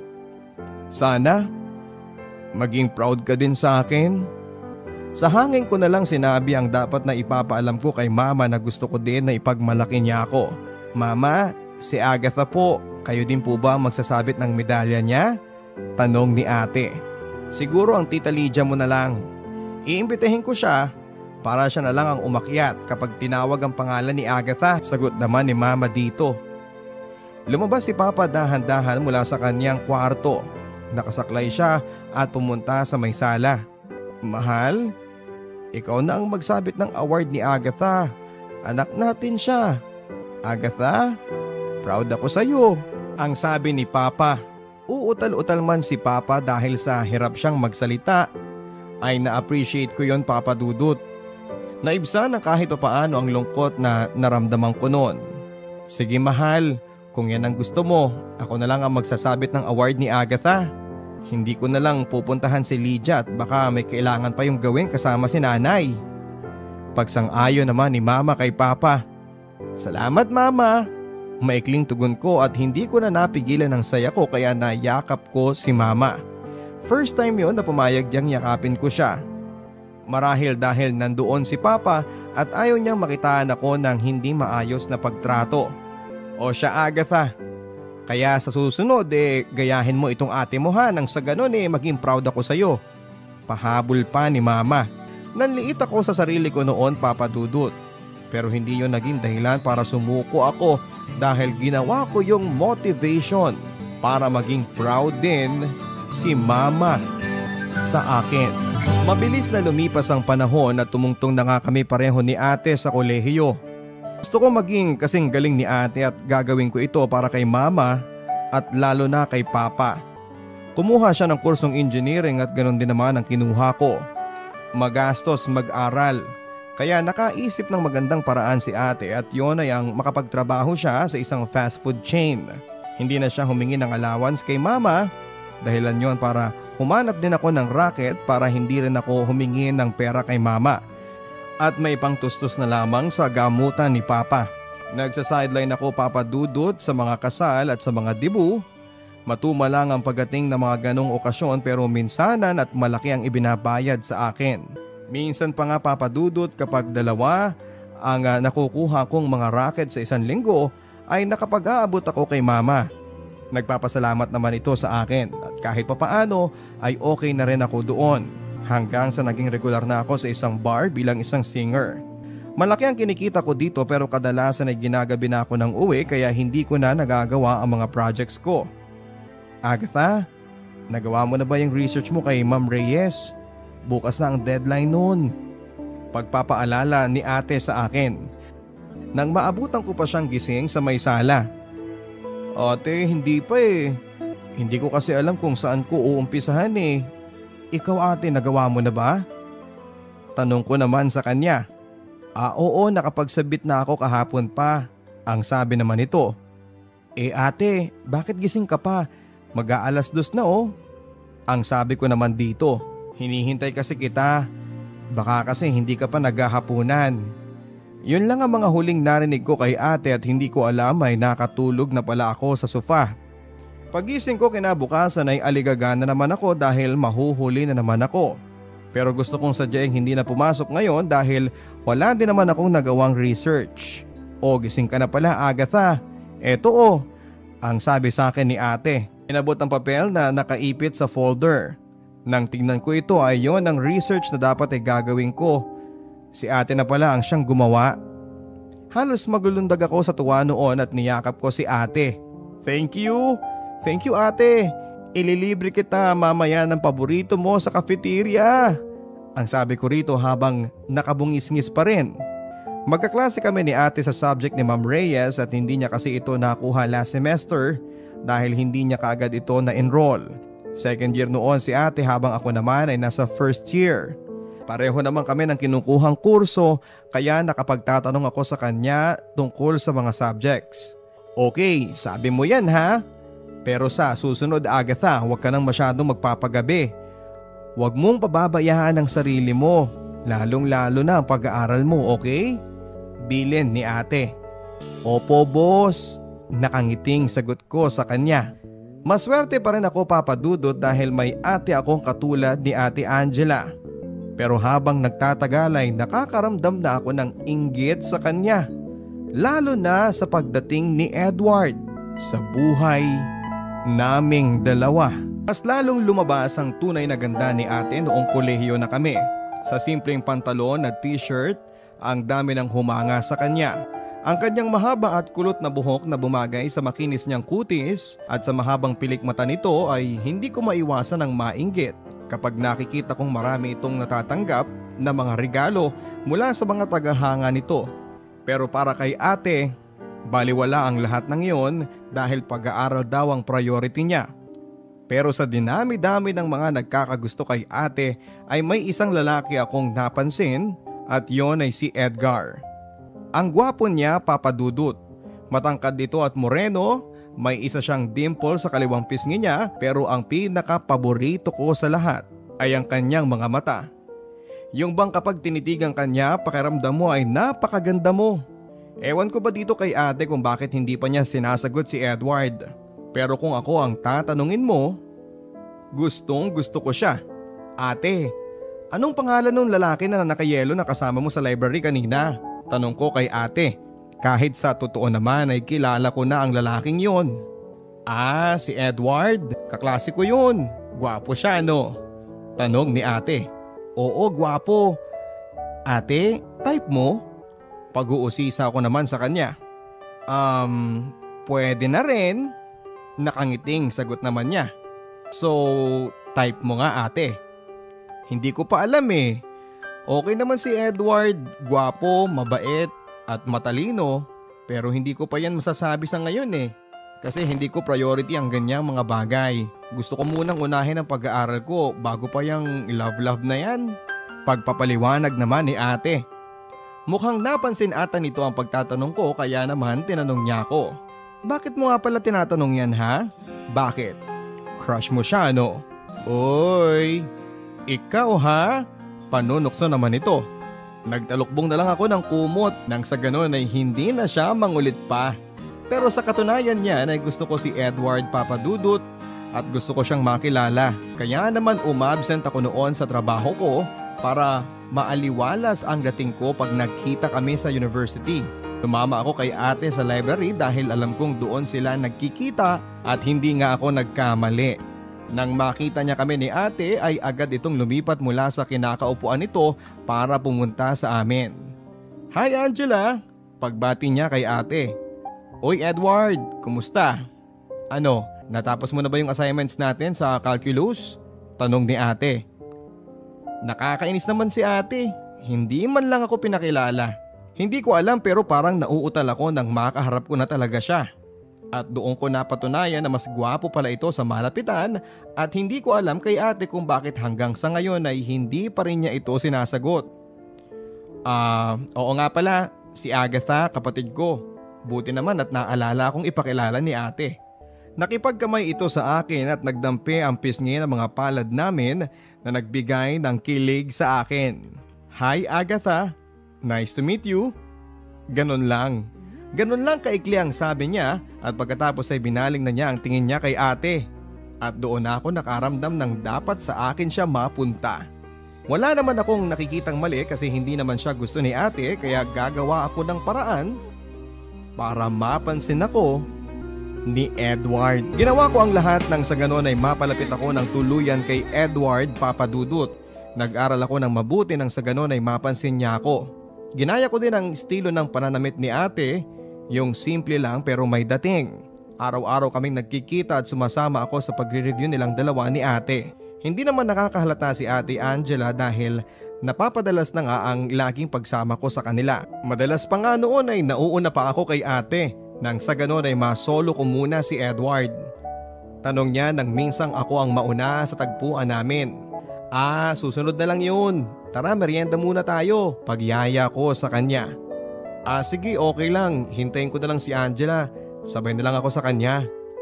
Sana maging proud ka din sa akin. Sa hangin ko na lang sinabi ang dapat na ipapaalam ko kay mama na gusto ko din na ipagmalaki niya ako. Mama, si Agatha po, kayo din po ba magsasabit ng medalya niya? Tanong ni ate. Siguro ang tita Lydia mo na lang. Iimbitahin ko siya para siya na lang ang umakyat kapag tinawag ang pangalan ni Agatha. Sagot naman ni mama dito. Lumabas si papa dahan-dahan mula sa kanyang kwarto. Nakasaklay siya at pumunta sa may sala. Mahal, ikaw na ang magsabit ng award ni Agatha. Anak natin siya. Agatha, proud ako sa iyo. Ang sabi ni papa. Uutal-utal man si papa dahil sa hirap siyang magsalita. Ay na-appreciate ko yon Papa Dudut. Naibsan na kahit paano ang lungkot na naramdaman ko noon. Sige mahal, kung yan ang gusto mo, ako na lang ang magsasabit ng award ni Agatha. Hindi ko na lang pupuntahan si Lydia at baka may kailangan pa yung gawin kasama si nanay. Pagsang-ayon naman ni mama kay papa. Salamat mama. Maikling tugon ko at hindi ko na napigilan ang saya ko kaya nayakap ko si mama. First time yon na pumayag diyang yakapin ko siya. Marahil dahil nandoon si papa at ayaw niyang makitaan ako ng hindi maayos na pagtrato. O siya Agatha, kaya sa susunod eh gayahin mo itong ate mo ha nang sa ganon eh maging proud ako sa iyo. Pahabol pa ni mama. Nanliit ako sa sarili ko noon Papa Dudut. Pero hindi yon naging dahilan para sumuko ako dahil ginawa ko yung motivation para maging proud din si mama sa akin. Mabilis na lumipas ang panahon at tumungtong na nga kami pareho ni ate sa kolehiyo. Gusto ko maging kasing galing ni ate at gagawin ko ito para kay mama at lalo na kay papa. Kumuha siya ng kursong engineering at ganoon din naman ang kinuha ko. Magastos mag-aral. Kaya nakaisip ng magandang paraan si ate at yon ay ang makapagtrabaho siya sa isang fast food chain. Hindi na siya humingi ng allowance kay mama. Dahilan yon para humanap din ako ng racket para hindi rin ako humingi ng pera kay mama. At may pangtustos na lamang sa gamutan ni papa. Nagsa-sideline ako Papa Dudut sa mga kasal at sa mga debu. Matuma lang ang pagdating ng mga ganong okasyon pero minsanan at malaki ang ibinabayad sa akin. Minsan pa nga Papa Dudut kapag dalawa ang uh, nakukuha kong mga racket sa isang linggo ay nakapag-aabot ako kay mama. Nagpapasalamat naman ito sa akin at Kahit papaano ay okay na rin ako doon. Hanggang sa naging regular na ako sa isang bar bilang isang singer. Malaki ang kinikita ko dito pero kadalasan ay ginagabi na ako ng uwi kaya hindi ko na nagagawa ang mga projects ko. Agatha, nagawa mo na ba yung research mo kay Ma'am Reyes? Bukas na ang deadline noon. Pagpapaalala ni ate sa akin. Nang maabutan ko pa siyang gising sa may sala. Ate, hindi pa eh. Hindi ko kasi alam kung saan ko uumpisahan eh. Ikaw ate, nagawa mo na ba? Tanong ko naman sa kanya. Ah oo, nakapagsabit na ako kahapon pa. Ang sabi naman nito. Eh ate, bakit gising ka pa? Mag-aalas dos na oh. Ang sabi ko naman dito. Hinihintay kasi kita. Baka kasi hindi ka pa naghahapunan. Yun lang ang mga huling narinig ko kay ate at hindi ko alam ay nakatulog na pala ako sa sofa. Pagising ko kinabukasan ay aligaga na naman ako dahil mahuhuli na naman ako. Pero gusto kong sadyang hindi na pumasok ngayon dahil wala din naman akong nagawang research. O gising ka na pala Agatha. Eto o, ang sabi sa akin ni ate. Inabot ang papel na nakaipit sa folder. Nang tingnan ko ito ay yon ang research na dapat ay gagawin ko. Si ate na pala ang siyang gumawa. Halos maglulundag ako sa tuwa noon at niyakap ko si ate. Thank you, thank you ate. Ililibre kita mamaya ng paborito mo sa cafeteria. Ang sabi ko rito habang nakabungis-ngis pa rin. Magkaklase kami ni ate sa subject ni Ma'am Reyes at hindi niya kasi ito nakuha last semester dahil hindi niya kaagad ito na-enroll. Second year noon si ate habang ako naman ay nasa first year. Pareho naman kami ng kinukuhang kurso kaya nakapagtatanong ako sa kanya tungkol sa mga subjects. Okay, sabi mo yan ha? Pero sa susunod Agatha, huwag ka nang masyadong magpapagabi. Huwag mong pababayaan ang sarili mo, lalong lalo na ang pag-aaral mo, okay? Bilin ni ate. Opo boss, nakangiting sagot ko sa kanya. Maswerte pa rin ako papadudot dahil may ate akong katulad ni ate Angela. Pero habang nagtatagal ay nakakaramdam na ako ng inggit sa kanya. Lalo na sa pagdating ni Edward sa buhay naming dalawa. Mas lalong lumabas ang tunay na ganda ni ate noong kolehiyo na kami. Sa simpleng pantalon at t-shirt, ang dami ng humanga sa kanya. Ang kanyang mahaba at kulot na buhok na bumagay sa makinis niyang kutis at sa mahabang pilik mata nito ay hindi ko maiwasan ang mainggit kapag nakikita kong marami itong natatanggap na mga regalo mula sa mga tagahanga nito. Pero para kay ate, baliwala ang lahat ng iyon dahil pag-aaral daw ang priority niya. Pero sa dinami-dami ng mga nagkakagusto kay ate ay may isang lalaki akong napansin at yon ay si Edgar. Ang gwapo niya papadudot. Matangkad ito at moreno, may isa siyang dimple sa kaliwang pisngi niya pero ang pinaka-paborito ko sa lahat ay ang kanyang mga mata. Yung bang kapag tinitigan kanya pakiramdam mo ay napakaganda mo. Ewan ko ba dito kay ate kung bakit hindi pa niya sinasagot si Edward. Pero kung ako ang tatanungin mo, gustong gusto ko siya. Ate, anong pangalan ng lalaki na nakayelo na kasama mo sa library kanina? Tanong ko kay ate. Kahit sa totoo naman ay kilala ko na ang lalaking yon. Ah, si Edward. Kaklase ko yun. Gwapo siya no? Tanong ni ate. Oo, gwapo. Ate, type mo? Pag-uusisa ko naman sa kanya. Um, pwede na rin. Nakangiting sagot naman niya. So, type mo nga ate. Hindi ko pa alam eh. Okay naman si Edward, gwapo, mabait at matalino. Pero hindi ko pa yan masasabi sa ngayon eh. Kasi hindi ko priority ang ganyang mga bagay. Gusto ko munang unahin ang pag-aaral ko bago pa yung love-love na yan. Pagpapaliwanag naman ni ate. Mukhang napansin ata nito ang pagtatanong ko kaya naman tinanong niya ako. Bakit mo nga pala tinatanong yan ha? Bakit? Crush mo siya no? Oy, ikaw ha? Panunokso naman ito. Nagtalukbong na lang ako ng kumot nang sa ganon ay hindi na siya mangulit pa. Pero sa katunayan niya ay gusto ko si Edward papadudot at gusto ko siyang makilala. Kaya naman umabsent ako noon sa trabaho ko para maaliwalas ang dating ko pag nagkita kami sa university. Tumama ako kay ate sa library dahil alam kong doon sila nagkikita at hindi nga ako nagkamali. Nang makita niya kami ni ate ay agad itong lumipat mula sa kinakaupuan nito para pumunta sa amin. "Hi Angela!" Pagbati niya kay ate. "Oy Edward, kumusta? Ano, natapos mo na ba yung assignments natin sa calculus?" Tanong ni ate. Nakakainis naman si ate. Hindi man lang ako pinakilala. Hindi ko alam pero parang nauutal ako nang makaharap ko na talaga siya. At doon ko napatunayan na mas gwapo pala ito sa malapitan at hindi ko alam kay ate kung bakit hanggang sa ngayon ay hindi pa rin niya ito sinasagot. Ah, uh, oo nga pala, si Agatha, kapatid ko. Buti naman at naalala akong ipakilala ni ate. Nakipagkamay ito sa akin at nagdampi ang pisngi ng mga palad namin na nagbigay ng kilig sa akin. "Hi Agatha, nice to meet you." Ganon lang. Ganon lang kaikli ang sabi niya at pagkatapos ay binaling na niya ang tingin niya kay ate. At doon ako nakaramdam ng dapat sa akin siya mapunta. Wala naman akong nakikitang mali kasi hindi naman siya gusto ni ate kaya gagawa ako ng paraan para mapansin ako ni Edward. Ginawa ko ang lahat nang sa ganon ay mapalapit ako ng tuluyan kay Edward Papadudut. Nag-aral ako ng mabuti nang sa ganon ay mapansin niya ako. Ginaya ko din ang estilo ng pananamit ni ate, yung simple lang pero may dating. Araw-araw kaming nagkikita at sumasama ako sa pagre-review nilang dalawa ni ate. Hindi naman nakakahalata si ate Angela dahil napapadalas na nga ang laging pagsama ko sa kanila. Madalas pa nga noon ay nauuna pa ako kay ate nang sa ganon ay masolo ko muna si Edward. Tanong niya nang minsang ako ang mauna sa tagpuan namin. "Ah, susunod na lang yun. Tara, merienda muna tayo." Pagyaya ko sa kanya. "Ah sige, okay lang. Hintayin ko na lang si Angela. Sabay na lang ako sa kanya."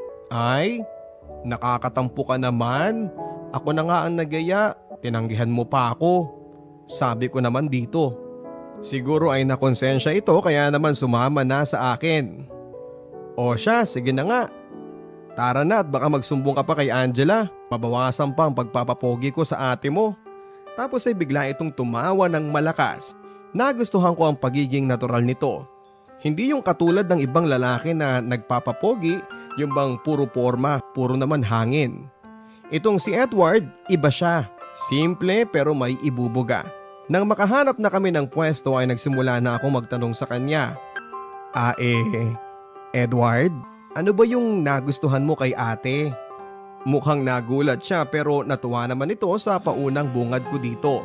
"Ay, nakakatampo ka naman. Ako na nga ang nagaya. Tinanggihan mo pa ako." Sabi ko naman dito. Siguro ay nakonsensya ito kaya naman sumama na sa akin. "O siya, sige na nga. Tara na at baka magsumbong ka pa kay Angela. Mabawasan pa ang pagpapapogi ko sa ate mo." Tapos ay bigla itong tumawa ng malakas. Nagustuhan ko ang pagiging natural nito. Hindi yung katulad ng ibang lalaki na nagpapapogi, yung bang puro forma, puro naman hangin. Itong si Edward, iba siya. Simple pero may ibubuga. Nang makahanap na kami ng pwesto ay nagsimula na akong magtanong sa kanya. "Ah eh, Edward, ano ba yung nagustuhan mo kay ate?" Mukhang nagulat siya pero natuwa naman ito sa paunang bungad ko dito.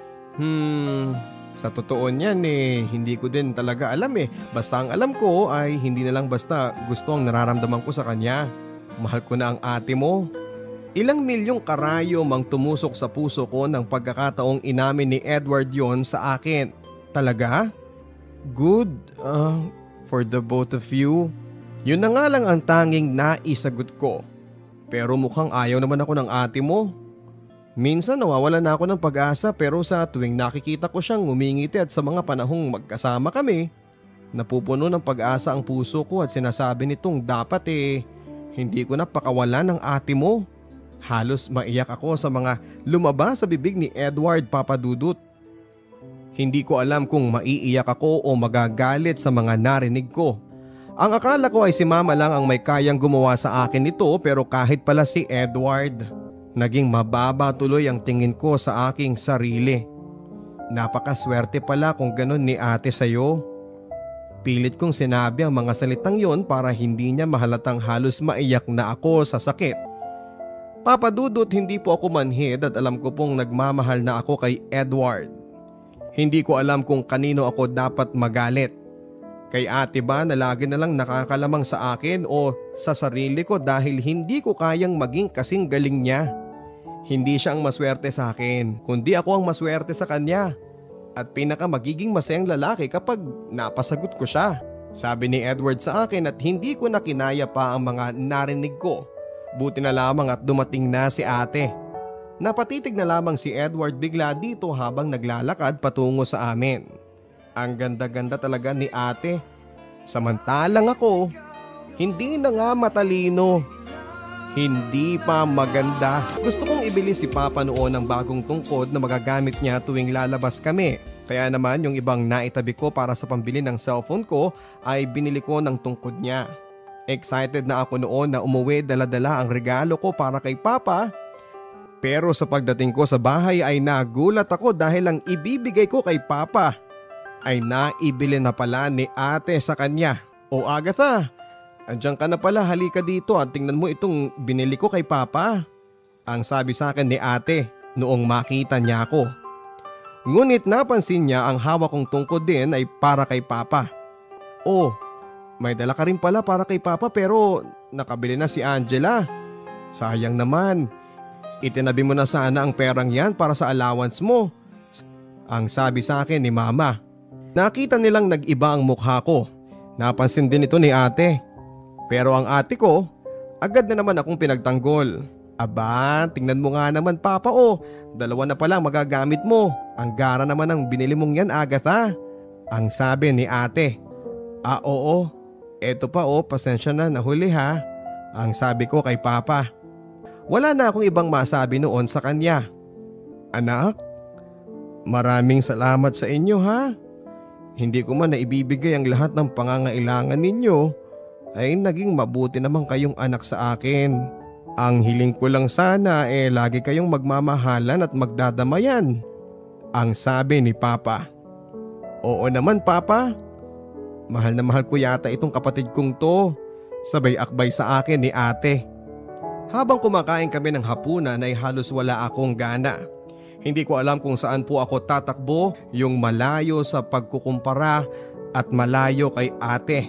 Hmm, sa totoo niyan eh, hindi ko din talaga alam eh. Basta ang alam ko ay hindi na lang basta gusto ang nararamdaman ko sa kanya. Mahal ko na ang ate mo. Ilang milyong karayom ang tumusok sa puso ko ng pagkakataong inamin ni Edward yon sa akin. Talaga? Good uh, for the both of you. Yun na nga lang ang tanging naisagot ko. Pero mukhang ayaw naman ako ng ate mo. Minsan nawawala na ako ng pag-asa pero sa tuwing nakikita ko siyang ngumingiti at sa mga panahong magkasama kami, napupuno ng pag-asa ang puso ko at sinasabi nitong dapat eh, hindi ko na pakawalan ng ate mo. Halos maiyak ako sa mga lumabas sa bibig ni Edward Papadudut. Hindi ko alam kung maiiyak ako o magagalit sa mga narinig ko. Ang akala ko ay si mama lang ang may kayang gumawa sa akin nito pero kahit pala si Edward. Naging mababa tuloy ang tingin ko sa aking sarili. Napakaswerte pala kung ganun ni ate sayo. Pilit kong sinabi ang mga salitang yon para hindi niya mahalatang halos maiyak na ako sa sakit. Papadudot, hindi po ako manhid at alam ko pong nagmamahal na ako kay Edward. Hindi ko alam kung kanino ako dapat magalit. Kay ate ba na lagi na lang nakakalamang sa akin o sa sarili ko dahil hindi ko kayang maging kasing galing niya. Hindi siya ang maswerte sa akin, kundi ako ang maswerte sa kanya. At pinaka magiging masayang lalaki kapag napasagot ko siya. Sabi ni Edward sa akin at hindi ko na kinaya pa ang mga narinig ko. Buti na lamang at dumating na si ate. Napatitig na lamang si Edward bigla dito habang naglalakad patungo sa amin. Ang ganda-ganda talaga ni ate. Samantalang ako, hindi na nga matalino. Hindi pa maganda. Gusto kong ibili si Papa noon ng bagong tungkod na magagamit niya tuwing lalabas kami. Kaya naman yung ibang naitabi ko para sa pambili ng cellphone ko ay binili ko ng tungkod niya. Excited na ako noon na umuwi dala-dala ang regalo ko para kay Papa. Pero sa pagdating ko sa bahay ay nagulat ako dahil ang ibibigay ko kay Papa ay naibili na pala ni ate sa kanya. O Agatha, andiyan ka na pala, halika dito at tingnan mo itong binili ko kay Papa. Ang sabi sa akin ni ate noong makita niya ako. Ngunit napansin niya ang hawak kong tungkod din ay para kay Papa. Oh, may dala ka rin pala para kay Papa pero nakabili na si Angela. Sayang naman. Itinabi mo na sana ang perang yan para sa allowance mo. Ang sabi sa akin ni Mama. Nakita nilang nag-iba ang mukha ko. Napansin din ito ni ate. Pero ang ate ko, agad na naman akong pinagtanggol. Aba, tingnan mo nga naman Papa oh. Dalawa na pala magagamit mo. Ang gara naman ang binili mong yan Agatha. Ang sabi ni ate. Ah oo, eto pa oh, pasensya na, nahuli ha. Ang sabi ko kay Papa. Wala na akong ibang masabi noon sa kanya. Anak, maraming salamat sa inyo ha. Hindi ko man naibibigay ang lahat ng pangangailangan ninyo, ay naging mabuti naman kayong anak sa akin. Ang hiling ko lang sana eh lagi kayong magmamahalan at magdadamayan. Ang sabi ni Papa. Oo naman Papa. Mahal na mahal ko yata itong kapatid kong to. Sabay akbay sa akin ni ate. Habang kumakain kami ng hapunan ay halos wala akong gana. Hindi ko alam kung saan po ako tatakbo, yung malayo sa pagkukumpara at malayo kay ate.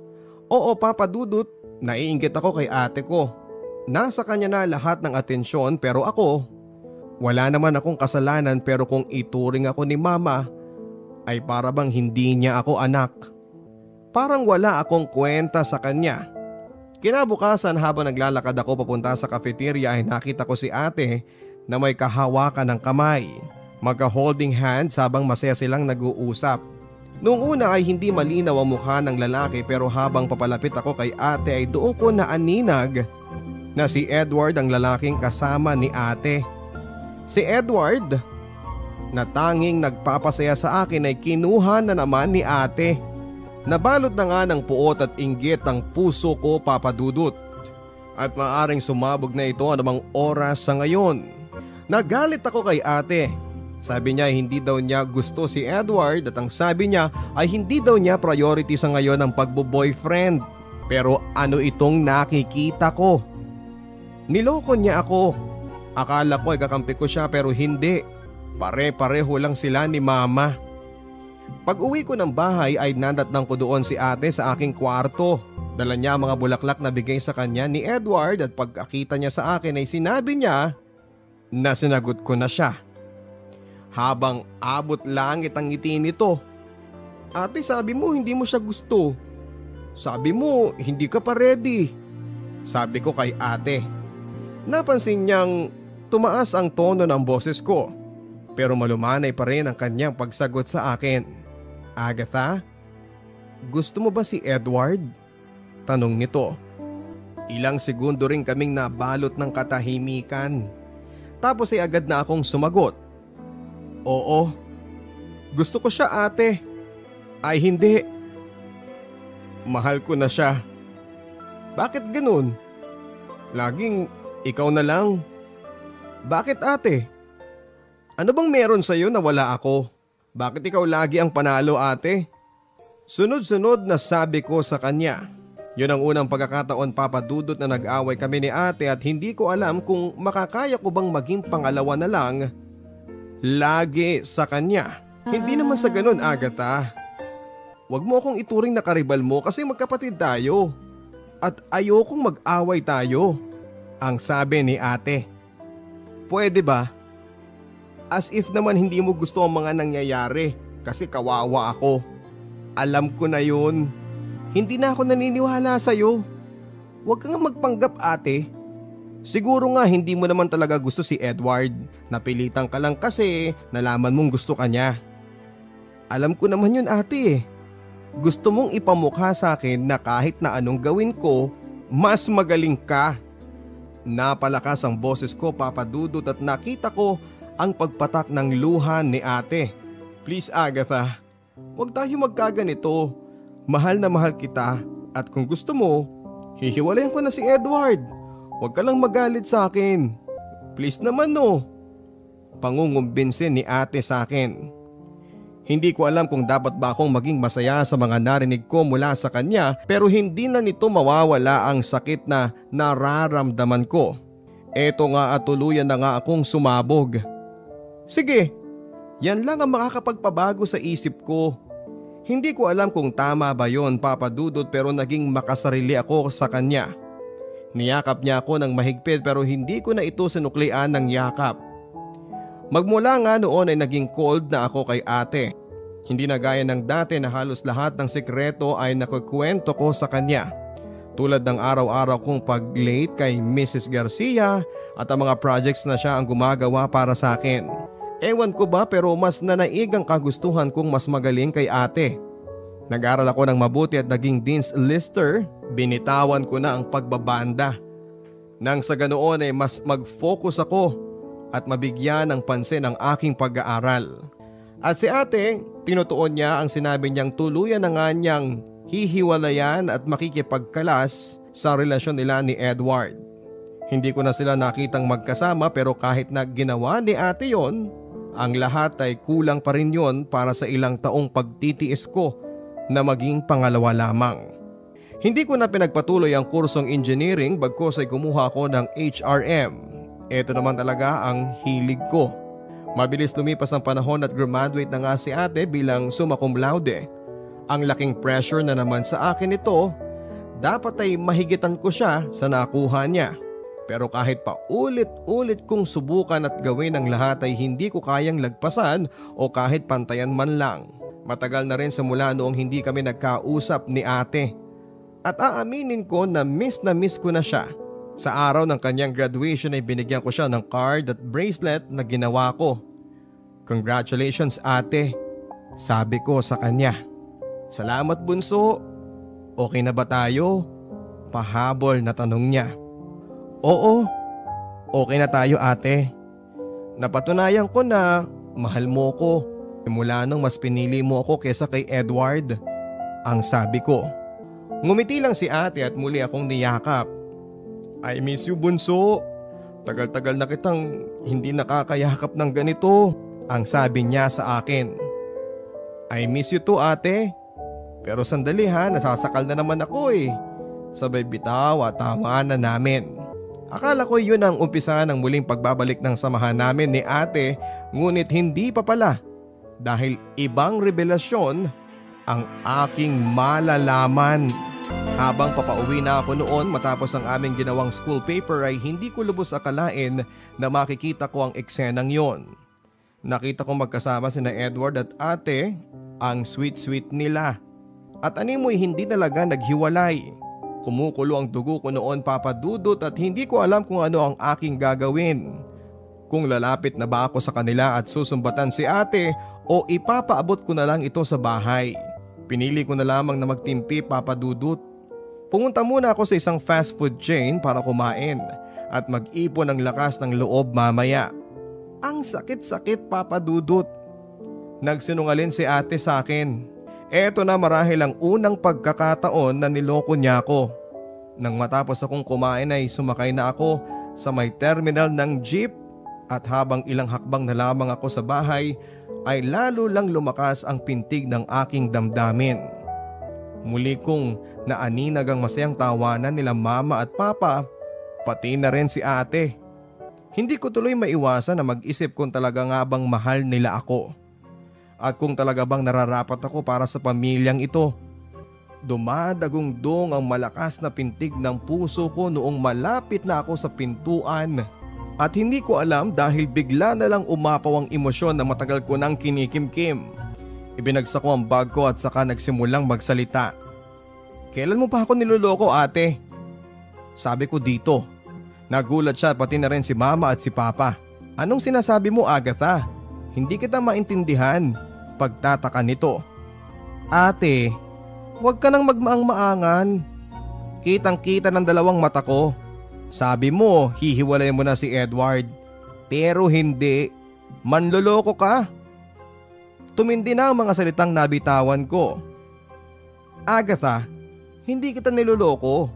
Oo Papa Dudut, naiinggit ako kay ate ko. Nasa kanya na lahat ng atensyon pero ako, wala naman akong kasalanan pero kung ituring ako ni Mama, ay para bang hindi niya ako anak. Parang wala akong kwenta sa kanya. Kinabukasan habang naglalakad ako papunta sa cafeteria ay nakita ko si ate na may kahawakan ng kamay. Magka-holding hands habang masaya silang nag-uusap. Noong una ay hindi malinaw ang mukha ng lalaki pero habang papalapit ako kay ate ay doon ko naaninag na si Edward ang lalaking kasama ni ate. Si Edward na tanging nagpapasaya sa akin ay kinuha na naman ni ate. Nabalot na nga ng puot at inggit ang puso ko Papa Dudut. At maaring sumabog na ito anumang oras sa ngayon. Nagalit ako kay ate. Sabi niya hindi daw niya gusto si Edward at ang sabi niya ay hindi daw niya priority sa ngayon ang pagbo-boyfriend. Pero ano itong nakikita ko? Niloko niya ako. Akala ko ay kakampi ko siya pero hindi. Pare-pareho lang sila ni Mama. Pag uwi ko ng bahay ay nadatnang ko doon si ate sa aking kwarto. Dala niya mga bulaklak na bigay sa kanya ni Edward at pagkakita niya sa akin ay sinabi niya na sinagot ko na siya. Habang abot langit ang ngiti nito. Ate, sabi mo hindi mo siya gusto. Sabi mo hindi ka pa ready. Sabi ko kay ate. Napansin niyang tumaas ang tono ng boses ko. Pero malumanay pa rin ang kanyang pagsagot sa akin. Agatha, gusto mo ba si Edward? Tanong nito. Ilang segundo rin kaming nabalot ng katahimikan. Tapos ay agad na akong sumagot. Oo, gusto ko siya ate. Ay hindi. Mahal ko na siya. Bakit ganun? Laging ikaw na lang. Bakit ate? Ano bang meron sa'yo na wala ako? Bakit ikaw lagi ang panalo ate? Sunod-sunod na sabi ko sa kanya. Yun ang unang pagkakataon Papa Dudut na nag-away kami ni ate at hindi ko alam kung makakaya ko bang maging pangalawa na lang lagi sa kanya. Hindi naman sa ganun Agatha. Huwag mo akong ituring na karibal mo kasi magkapatid tayo. At ayokong mag-away tayo. Ang sabi ni ate. Pwede ba? As if naman hindi mo gusto ang mga nangyayari kasi kawawa ako. Alam ko na yun. Hindi na ako naniniwala sa'yo. Huwag kang magpanggap ate. Siguro nga hindi mo naman talaga gusto si Edward. Napilitan ka lang kasi nalaman mong gusto ka niya. Alam ko naman yun ate. Gusto mong ipamukha sa akin na kahit na anong gawin ko, mas magaling ka. Napalakas ang boses ko Papa Dudut at nakita ko ang pagpatak ng luha ni ate. Please Agatha, huwag tayo magkaganito. Mahal na mahal kita at kung gusto mo, Hihiwalayan ko na si Edward. Huwag ka lang magalit sa akin. Please naman no. Pangungumbinsin ni ate sa akin. Hindi ko alam kung dapat ba akong maging masaya sa mga narinig ko mula sa kanya, pero hindi na nito mawawala ang sakit na nararamdaman ko. Eto nga at tuluyan na nga akong sumabog. Sige, yan lang ang makakapagpabago sa isip ko. Hindi ko alam kung tama ba yon, Papa Dudut, pero naging makasarili ako sa kanya. Niyakap niya ako ng mahigpit pero hindi ko na ito sinuklian ng yakap. Magmula nga noon ay naging cold na ako kay ate. Hindi na gaya ng dati na halos lahat ng sekreto ay nakukwento ko sa kanya. Tulad ng araw-araw kong pag-late kay Missus Garcia at ang mga projects na siya ang gumagawa para sa akin. Ewan ko ba pero mas nanaig ang kagustuhan kong mas magaling kay ate. Nag-aral ako ng mabuti at naging Dean's Lister, binitawan ko na ang pagbabanda. Nang sa ganoon ay mas mag-focus ako at mabigyan ng pansin ang aking pag-aaral. At si ate, tinutuon niya ang sinabi niyang tuluyan na nga niyang hihiwalayan at makikipagkalas sa relasyon nila ni Edward. Hindi ko na sila nakitang magkasama pero kahit na ginawa ni ate yon, ang lahat ay kulang pa rin yon para sa ilang taong pagtitiis ko na maging pangalawa lamang. Hindi ko na pinagpatuloy ang kursong engineering bagkos ay kumuha ako ng H R M. Ito naman talaga ang hilig ko. Mabilis lumipas ang panahon at graduate na nga si ate bilang summa cum laude. Ang laking pressure na naman sa akin ito, dapat ay mahigitan ko siya sa nakuha niya. Pero kahit pa ulit-ulit kong subukan at gawin ang lahat ay hindi ko kayang lagpasan o kahit pantayan man lang. Matagal na rin sa mula noong hindi kami nagkausap ni ate. At aaminin ko na miss na miss ko na siya. Sa araw ng kanyang graduation ay binigyan ko siya ng card at bracelet na ginawa ko. Congratulations ate, sabi ko sa kanya. Salamat bunso. Okay na ba tayo? Pahabol na tanong niya. Oo, okay na tayo ate. Napatunayan ko na mahal mo ko. Mula nung mas pinili mo ako kesa kay Edward, ang sabi ko. Ngumiti lang si ate at muli akong niyakap. I miss you bunso. Tagal-tagal na kitang hindi nakakayakap ng ganito, ang sabi niya sa akin. I miss you too ate. Pero sandali ha, nasasakal na naman ako eh. Sabay bitaw at tawa na namin. Akala ko yun ang umpisa ng muling pagbabalik ng samahan namin ni ate, ngunit hindi pa pala. Dahil ibang revelasyon ang aking malalaman. Habang papauwi na ako noon matapos ang aming ginawang school paper ay hindi ko lubos akalain na makikita ko ang eksenang yon. Nakita ko magkasama sina Edward at ate, ang sweet-sweet nila. At animoy hindi talaga naghiwalay. Kumukulo ang dugo ko noon Papa Dudut at hindi ko alam kung ano ang aking gagawin. Kung lalapit na ba ako sa kanila at susumbatan si ate o ipapaabot ko na lang ito sa bahay. Pinili ko na lamang na magtimpi Papa Dudut. Pumunta muna ako sa isang fast food chain para kumain at mag-ipon ng lakas ng loob mamaya. Ang sakit-sakit Papa Dudut. Nagsinungaling si ate sa akin. Eto na marahil ang unang pagkakataon na niloko niya ako. Nang matapos akong kumain ay sumakay na ako sa may terminal ng jeep at habang ilang hakbang na lamang ako sa bahay ay lalo lang lumakas ang pintig ng aking damdamin. Muli kong naaninag ang masayang tawanan nila mama at papa, pati na rin si ate. Hindi ko tuloy maiwasan na mag-isip kung talaga nga bang mahal nila ako. At kung talaga bang nararapat ako para sa pamilyang ito. Dumadagong-dong ang malakas na pintig ng puso ko noong malapit na ako sa pintuan. At hindi ko alam dahil bigla na lang umapaw ang emosyon na matagal ko nang kinikimkim. Ibinagsak ko ang bag ko at saka nagsimulang magsalita. Kailan mo pa ako niloloko ate? Sabi ko dito. Nagulat siya pati na rin si mama at si papa. Anong sinasabi mo Agatha? Hindi kita maintindihan. Pagtataka nito. Ate, huwag ka nang magmaang-maangan. Kitang-kita ng dalawang mata ko. Sabi mo, hihiwalay mo na si Edward. Pero hindi. Manloloko ka. Tumindi na ang mga salitang nabitawan ko. Agatha, hindi kita niloloko.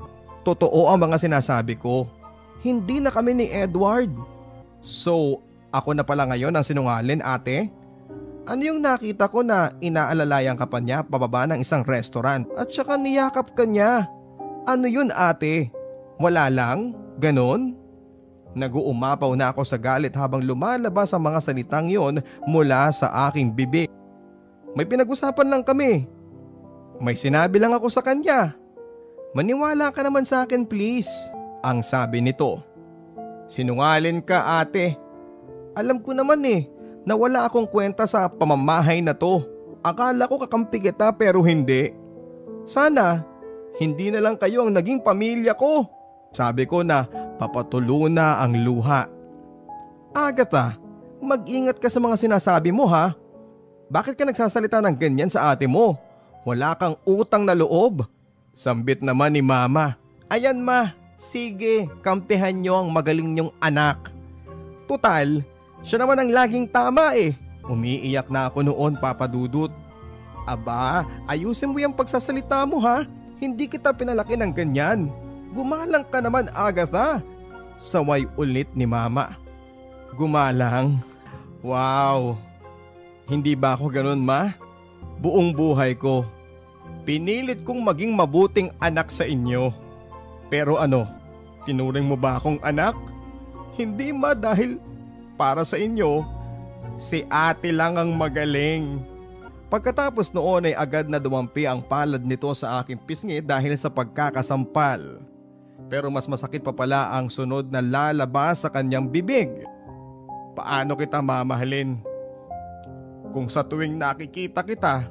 totoo ang mga sinasabi ko. Hindi na kami ni Edward. So, ako na pala ngayon ang sinungaling, ate? Ano yung nakita ko na inaalalayan ka pa niya pababa ng isang restaurant at saka niyakap ka niya? Ano yun, ate? Wala lang? Ganon? Nag-uumapaw na ako sa galit habang lumalabas ang mga salitang yon mula sa aking bibig. May pinag-usapan lang kami. May sinabi lang ako sa kanya. Maniwala ka naman sa akin, please, ang sabi nito. Sinungaling ka, ate. Alam ko naman eh na wala akong kwenta sa pamamahay na to. Akala ko kakampi kita pero hindi. Sana hindi na lang kayo ang naging pamilya ko. Sabi ko na papatulo na ang luha. Agatha, mag-ingat ka sa mga sinasabi mo ha. Bakit ka nagsasalita ng ganyan sa ate mo? Wala kang utang na loob. Sambit naman ni mama. Ayan ma, sige, kampihan nyo ang magaling nyong anak. Tutal, siya naman ang laging tama eh. Umiiyak na ako noon, Papa Dudut. Aba, ayusin mo yung pagsasalita mo ha. Hindi kita pinalaki ng ganyan. Gumalang ka naman, Agatha. Saway ulit ni mama. Gumalang? Wow. Hindi ba ako ganun, ma? Buong buhay ko pinilit kong maging mabuting anak sa inyo. Pero ano, tinuring mo ba akong anak? Hindi ma, dahil para sa inyo, si ate lang ang magaling. Pagkatapos noon ay agad na dumampi ang palad nito sa aking pisngi dahil sa pagkakasampal. Pero mas masakit pa pala ang sunod na lalabas sa kanyang bibig. Paano kita mamahalin? Kung sa tuwing nakikita kita,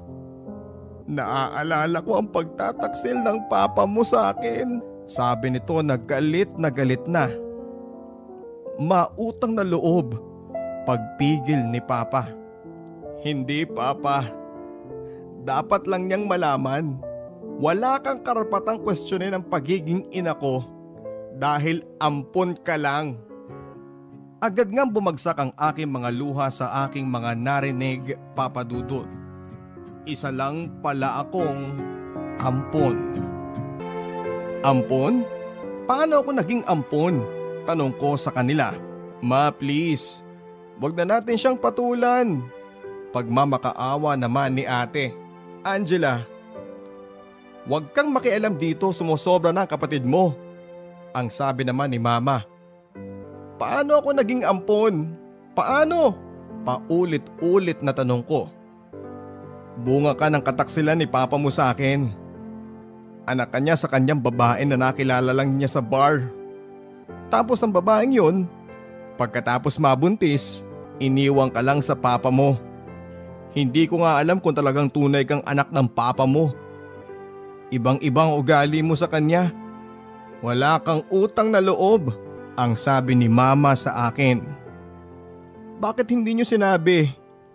naaalala ko ang pagtataksil ng papa mo sa akin. Sabi nito na galit na galit na. Mautang na loob. Pagpigil ni papa. Hindi papa. Dapat lang niyang malaman. Wala kang karapatang kwestiyonin ang pagiging ina ko. Dahil ampon ka lang. Agad ngang bumagsak ang aking mga luha sa aking mga narinig, Papa Dudut. Isa lang pala akong ampon. Ampon? Paano ako naging ampon? Tanong ko sa kanila. Ma, please, wag na natin siyang patulan. Pagmamakaawa naman ni ate. Angela, wag kang makialam dito, sumusobra na ang kapatid mo. Ang sabi naman ni mama. Paano ako naging ampon? Paano? Paulit-ulit na tanong ko. Bunga ka ng kataksilan ni papa mo sa akin. Anak ka niya sa kanyang babae na nakilala lang niya sa bar. Tapos ang babaeng yun, pagkatapos mabuntis, iniwang ka lang sa papa mo. Hindi ko nga alam kung talagang tunay kang anak ng papa mo. Ibang-ibang ugali mo sa kanya. Wala kang utang na loob, ang sabi ni mama sa akin. Bakit hindi niyo sinabi?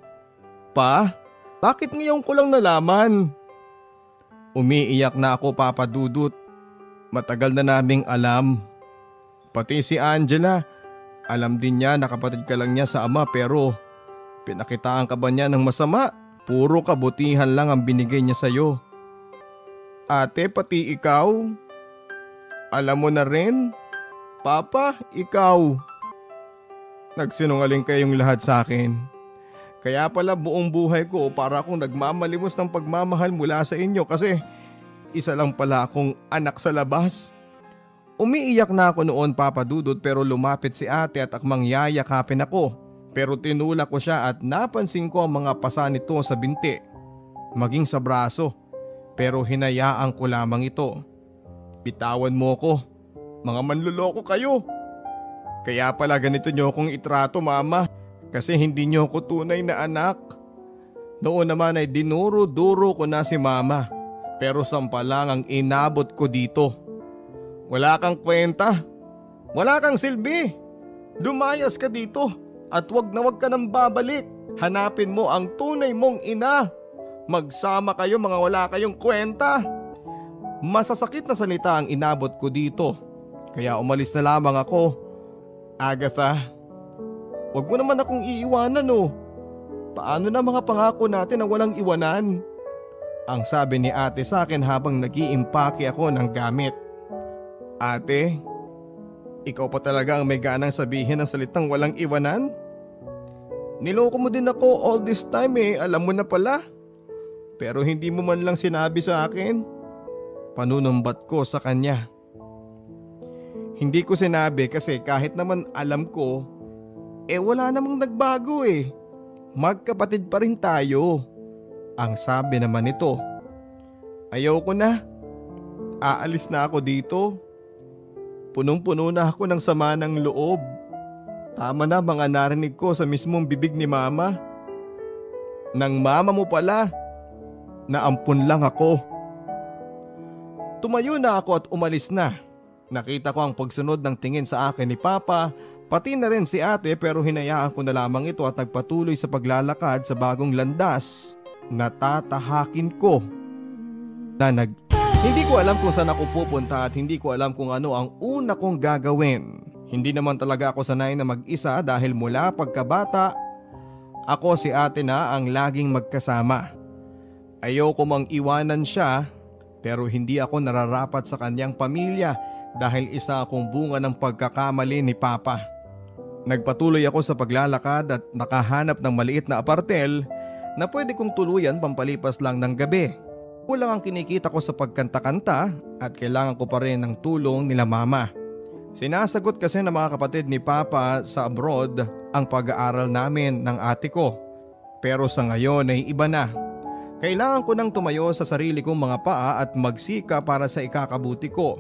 Pa, bakit ngayon ko lang nalaman? Umiiyak na ako, Papa Dudut. Matagal na naming alam. Pati si Angela, alam din niya na kapatid ka lang niya sa ama pero pinakitaan ka ba niya ng masama? Puro kabutihan lang ang binigay niya sa'yo. Ate, pati ikaw? Alam mo na rin? Papa, ikaw. Nagsinungaling kayong lahat sa akin. Kaya pala buong buhay ko para akong nagmamalimos ng pagmamahal mula sa inyo kasi isa lang pala akong anak sa labas. Umiiyak na ako noon, Papa Dudut, pero lumapit si ate at akmang yayakapin ako. Pero tinulak ko siya at napansin ko ang mga pasa nito sa binti, maging sa braso. Pero hinayaan ko lamang ito. Bitawan mo ko. Mga manluloko kayo. Kaya pala ganito niyo akong itrato, mama. Kasi hindi niyo ako tunay na anak. Noon naman ay dinuro-duro ko na si mama. Pero sampa lang ang inabot ko dito. Wala kang kwenta. Wala kang silbi. Lumayas ka dito at wag na wag ka nang babalik. Hanapin mo ang tunay mong ina. Magsama kayo mga wala kayong kwenta. Masasakit na salita ang inabot ko dito. Kaya umalis na lamang ako. Agatha, wag mo naman akong iiwanan oh. Paano na mga pangako natin na walang iwanan? Ang sabi ni ate sa akin habang nag-iimpake ako ng gamit. Ate, ikaw pa talaga ang may ganang sabihin ng salitang walang iwanan? Niloko mo din ako all this time eh, alam mo na pala. Pero hindi mo man lang sinabi sa akin. Panunumbat ko sa kanya. Hindi ko sinabi kasi kahit naman alam ko, eh wala namang nagbago eh. Magkapatid pa rin tayo. Ang sabi naman nito. Ayoko na. Aalis na ako dito. Punong-puno na ako ng sama ng loob. Tama na mga narinig ko sa mismong bibig ni mama. Nang mama mo pala. Naampun lang ako. Tumayo na ako at umalis na. Nakita ko ang pagsunod ng tingin sa akin ni Papa, pati na rin si ate, pero hinayaan ko na lamang ito at nagpatuloy sa paglalakad sa bagong landas na tatahakin ko. Na nag... Hindi ko alam kung saan ako pupunta at hindi ko alam kung ano ang una kong gagawin. Hindi naman talaga ako sanay na mag-isa dahil mula pagkabata, ako si ate na ang laging magkasama. Ayoko mang iwanan siya, pero hindi ako nararapat sa kanyang pamilya dahil isa akong bunga ng pagkakamali ni Papa. Nagpatuloy ako sa paglalakad at nakahanap ng maliit na apartel na pwede kong tuluyan pampalipas lang ng gabi. Kulang ang kinikita ko sa pagkanta-kanta at kailangan ko pa rin ng tulong nila mama. Sinasagot kasi ng mga kapatid ni Papa sa abroad ang pag-aaral namin ng ate ko. Pero sa ngayon ay iba na. Kailangan ko nang tumayo sa sarili kong mga paa at magsika para sa ikakabuti ko.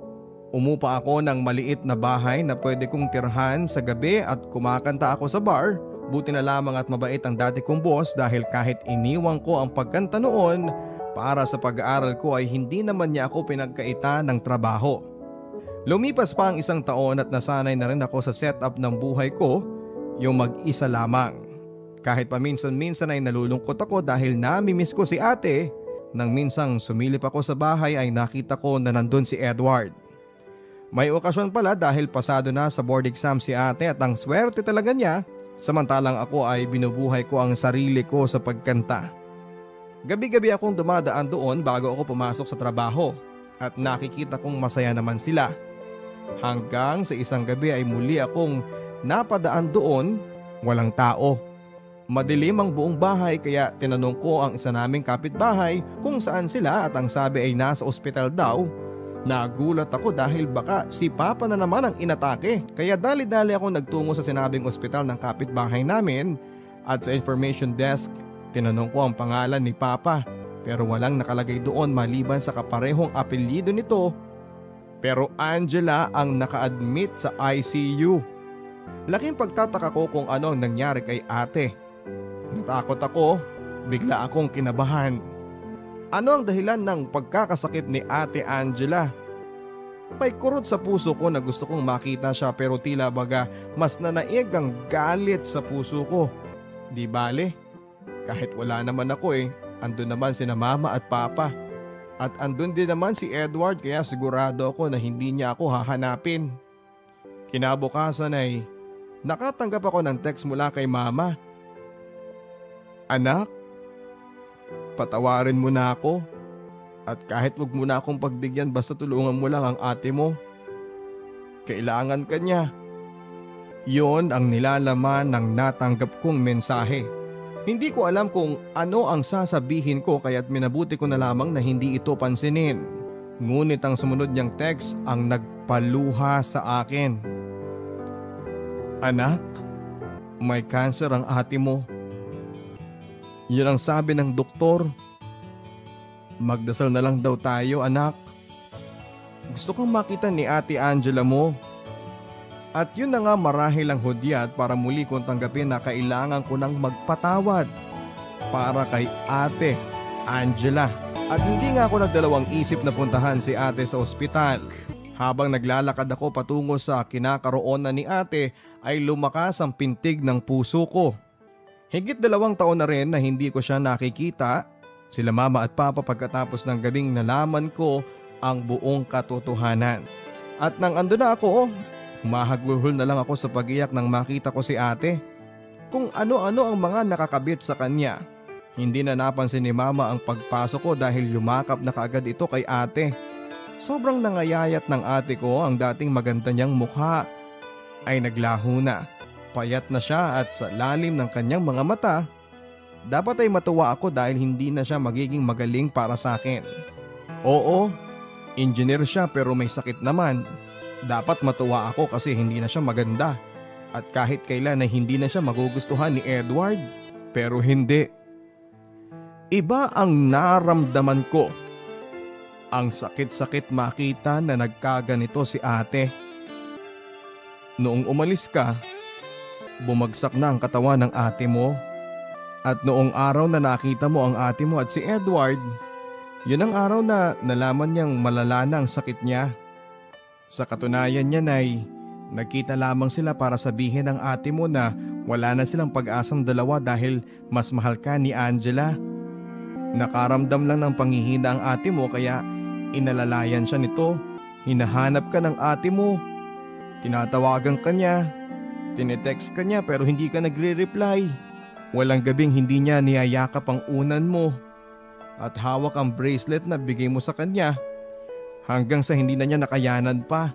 Umupa ako ng maliit na bahay na pwede kong tirhan sa gabi at kumakanta ako sa bar. Buti na lamang at mabait ang dati kong boss dahil kahit iniwang ko ang pagkanta noon, para sa pag-aaral ko ay hindi naman niya ako pinagkaita ng trabaho. Lumipas pa ang isang taon at nasanay na rin ako sa setup ng buhay ko, yung mag-isa lamang. Kahit paminsan-minsan ay nalulungkot ako dahil namimiss ko si ate, nang minsang sumilip ako sa bahay ay nakita ko na nandun si Edward. May okasyon pala dahil pasado na sa board exam si ate at ang swerte talaga niya, samantalang ako ay binubuhay ko ang sarili ko sa pagkanta. Gabi-gabi akong dumadaan doon bago ako pumasok sa trabaho at nakikita kong masaya naman sila. Hanggang sa isang gabi ay muli akong napadaan doon, walang tao. Madilim ang buong bahay kaya tinanong ko ang isa naming kapitbahay kung saan sila at ang sabi ay nasa ospital daw. Nagulat ako dahil baka si Papa na naman ang inatake kaya dali-dali ako nagtungo sa sinabing ospital ng kapitbahay namin at sa information desk. Tinanong ko ang pangalan ni Papa pero walang nakalagay doon maliban sa kaparehong apelyido nito. Pero Angela ang naka-admit sa I C U. Laking pagtataka ko kung ano ang nangyari kay ate. Natakot ako, bigla akong kinabahan. Ano ang dahilan ng pagkakasakit ni ate Angela? May kurot sa puso ko na gusto kong makita siya pero tila baga mas nanaig ang galit sa puso ko. Di bale? Kahit wala naman ako eh, andun naman sina mama at papa. At andun din naman si Edward kaya sigurado ako na hindi niya ako hahanapin. Kinabukasan ay nakatanggap ako ng text mula kay mama. Anak, patawarin mo na ako. At kahit wag mo na akong pagbigyan basta tulungan mo lang ang ate mo. Kailangan ka niya. Yon ang nilalaman ng natanggap kong mensahe. Hindi ko alam kung ano ang sasabihin ko kaya't minabuti ko na lamang na hindi ito pansinin. Ngunit ang sumunod niyang text ang nagpaluha sa akin. Anak, may cancer ang ate mo. Yun ang sabi ng doktor. Magdasal na lang daw tayo anak. Gusto kong makita ni ate Angela mo. At yun na nga marahil ang hudyat para muli kong tanggapin na kailangan ko nang magpatawad para kay ate Angela. At hindi nga ako nagdalawang isip na puntahan si ate sa ospital. Habang naglalakad ako patungo sa kinakaroonan ni ate ay lumakas ang pintig ng puso ko. Higit dalawang taon na rin na hindi ko siya nakikita. Sila mama at papa pagkatapos ng gabing nalaman ko ang buong katotohanan. At nang ando na ako, humahagulhol na lang ako sa pag-iyak nang makita ko si ate. Kung ano-ano ang mga nakakabit sa kanya. Hindi na napansin ni mama ang pagpasok ko dahil yumakap na kaagad ito kay ate. Sobrang nangayayat ng ate ko ang dating maganda niyang mukha ay naglaho na. Payat na siya at sa lalim ng kanyang mga mata, dapat ay matuwa ako dahil hindi na siya magiging magaling para sa akin. Oo, engineer siya pero may sakit naman. Dapat matuwa ako kasi hindi na siya maganda. At kahit kailan ay hindi na siya magugustuhan ni Edward. Pero hindi. Iba ang naramdaman ko. Ang sakit-sakit makita na nagkaganito si ate. Noong umalis ka, bumagsak na ang katawan ng ate mo. At noong araw na nakita mo ang ate mo at si Edward, yun ang araw na nalaman niyang malala na ang sakit niya. Sa katunayan niyan ay nagkita lamang sila para sabihin ng ate mo na wala na silang pag-asang dalawa dahil mas mahal ka ni Angela. Nakaramdam lang ng panghihina ang ate mo kaya inalalayan siya nito. Hinahanap ka ng ate mo. Tinatawagan ka niya. Tinetext ka niya pero hindi ka nagre-reply. Walang gabing hindi niya niyayakap ang unan mo. At hawak ang bracelet na bigay mo sa kanya. Hanggang sa hindi na niya nakayanan pa.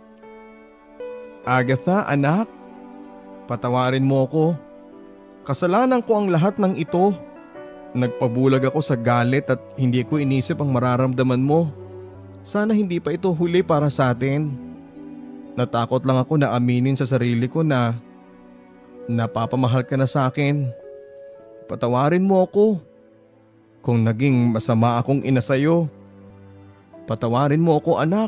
Agatha, anak, patawarin mo ko. Kasalanan ko ang lahat ng ito. Nagpabulag ako sa galit at hindi ko inisip ang mararamdaman mo. Sana hindi pa ito huli para sa atin. Natakot lang ako na aminin sa sarili ko na napapamahal ka na sa akin. Patawarin mo ako. Kung naging masama akong ina sa'yo. Patawarin mo ako, anak.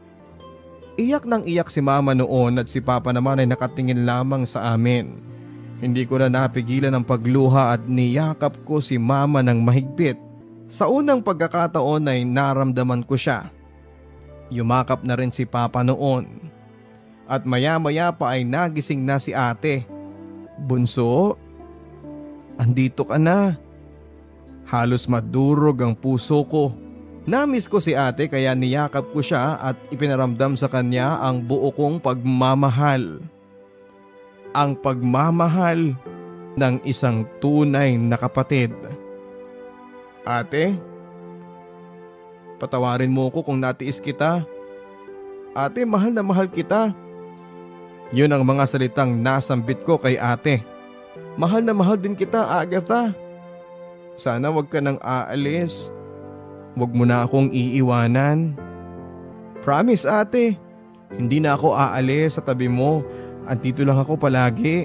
Iyak nang iyak si mama noon at si papa naman ay nakatingin lamang sa amin. Hindi ko na napigilan ang pagluha at niyakap ko si mama ng mahigpit. Sa unang pagkakataon ay naramdaman ko siya. Yumakap na rin si papa noon. At maya-maya pa ay nagising na si ate. Bunso, andito ka na. Halos madurog ang puso ko. Namiss ko si ate kaya niyakap ko siya at ipinaramdam sa kanya ang buo kong pagmamahal. Ang pagmamahal ng isang tunay na kapatid. Ate, patawarin mo ko kung natiis kita. Ate, mahal na mahal kita. Yun ang mga salitang nasambit ko kay ate. Mahal na mahal din kita, Agatha. Sana wag ka nang aalis. Wag mo na akong iiwanan. Promise, ate. Hindi na ako aalis sa tabi mo. Andito lang ako palagi.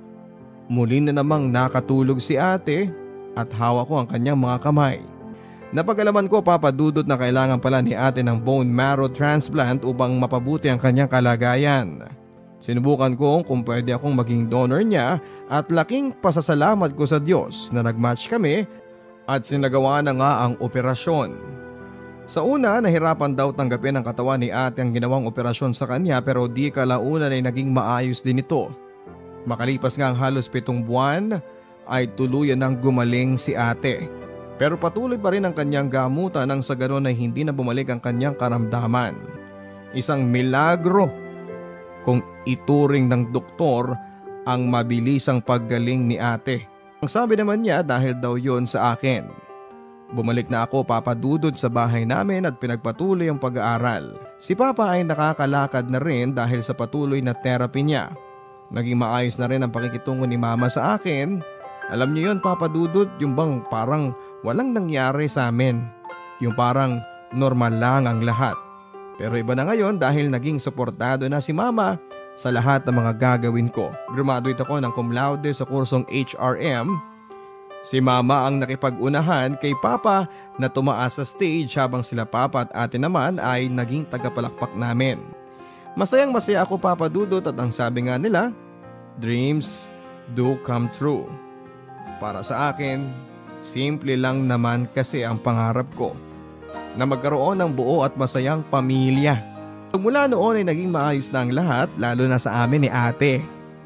Muli na namang nakatulog si ate at hawak ko ang kanyang mga kamay. Napagalaman ko, Papa Dudut, na kailangan pala ni ate ng bone marrow transplant upang mapabuti ang kanyang kalagayan. Sinubukan ko kung pwede akong maging donor niya at laking pasasalamat ko sa Diyos na nagmatch kami at sinagawa na nga ang operasyon. Sa una, nahirapan daw tanggapin ng katawan ni ate ang ginawang operasyon sa kanya pero di kalaunan ay naging maayos din ito. Makalipas nga ang halos pitong buwan ay tuluyan nang gumaling si ate. Pero patuloy pa rin ang kanyang gamutan nang sa ganon ay hindi na bumalik ang kanyang karamdaman. Isang milagro kung ituring ng doktor ang mabilisang paggaling ni ate. Ang sabi naman niya dahil daw yon sa akin. Bumalik na ako, Papa Dudut, sa bahay namin at pinagpatuloy ang pag-aaral. Si Papa ay nakakalakad na rin dahil sa patuloy na therapy niya. Naging maayos na rin ang pakikitungo ni Mama sa akin. Alam niyo yon, Papa Dudut, yung bang parang walang nangyari sa amin. Yung parang normal lang ang lahat. Pero iba na ngayon dahil naging suportado na si Mama sa lahat ng mga gagawin ko. Graduate ako ng cum laude sa kursong H R M. Si Mama ang nakipag-unahan kay Papa na tumaas sa stage habang sila Papa at ate naman ay naging tagapalakpak namin. Masayang masaya ako, Papa Dudut, at ang sabi nga nila, dreams do come true. Para sa akin, simple lang naman kasi ang pangarap ko na magkaroon ng buo at masayang pamilya. Mula noon ay naging maayos na ang lahat, lalo na sa amin ni ate.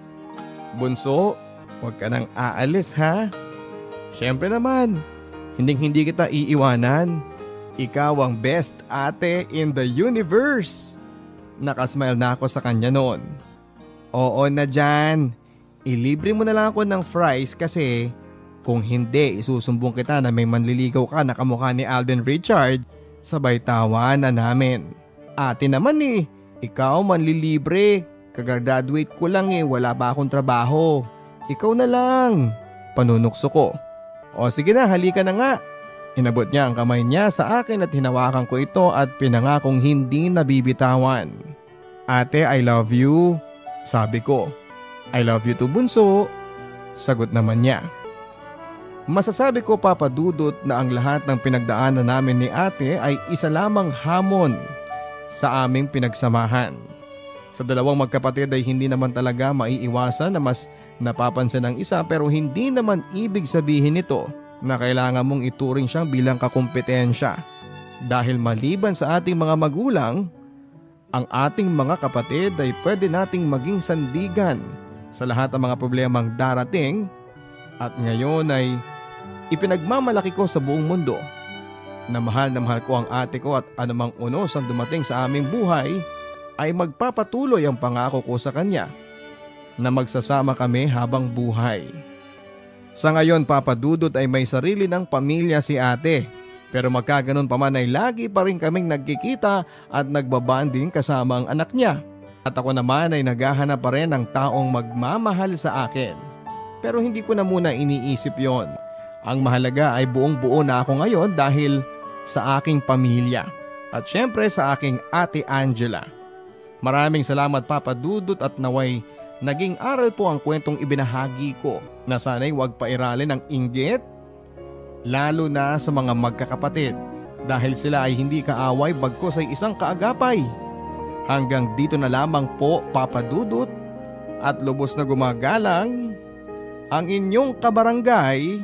Bunso, huwag ka nang aalis, ha? Siyempre naman, hinding hindi kita iiwanan. Ikaw ang best ate in the universe. Nakasmile na ako sa kanya noon. Oo na dyan, ilibre mo na lang ako ng fries kasi kung hindi isusumbong kita na may manliligaw ka na kamukha ni Alden Richard Sabay tawa na namin. Ate naman eh, ikaw manlilibre. Kagagraduate ko lang eh, wala pa akong trabaho. Ikaw na lang. Panunukso ko. O sige na, halika na nga. Inabot niya ang kamay niya sa akin at hinawakan ko ito at pinangakong hindi nabibitawan. Ate, I love you. Sabi ko. I love you too, bunso. Sagot naman niya. Masasabi ko, Papa Dudut, na ang lahat ng pinagdaanan namin ni ate ay isa lamang hamon sa aming pinagsamahan. Sa dalawang magkapatid ay hindi naman talaga maiiwasan na mas napapansin ang isa, pero hindi naman ibig sabihin nito na kailangan mong ituring siyang bilang kakumpetensya. Dahil maliban sa ating mga magulang, ang ating mga kapatid ay pwede nating maging sandigan sa lahat ng mga problemang darating, at ngayon ay ipinagmamalaki ko sa buong mundo na mahal na mahal ko ang ate ko at anumang unos ang dumating sa aming buhay ay magpapatuloy ang pangako ko sa kanya na magsasama kami habang buhay. Sa ngayon, Papa Dudut, ay may sarili ng pamilya si ate, pero magkaganon pa man ay lagi pa rin kaming nagkikita at nagbabanding kasama ang anak niya. At ako naman ay naghahanap pa rin ng taong magmamahal sa akin. Pero hindi ko na muna iniisip yon. Ang mahalaga ay buong buo na ako ngayon dahil sa aking pamilya. At syempre sa aking ate Angela. Maraming salamat, Papa Dudut, at naway naging aral po ang kwentong ibinahagi ko na sana'y huwag pairalin ng inggit, lalo na sa mga magkakapatid, dahil sila ay hindi kaaway bagkus ay isang kaagapay. Hanggang dito na lamang po, Papa Dudut, at lubos na gumagalang ang inyong kabarangay,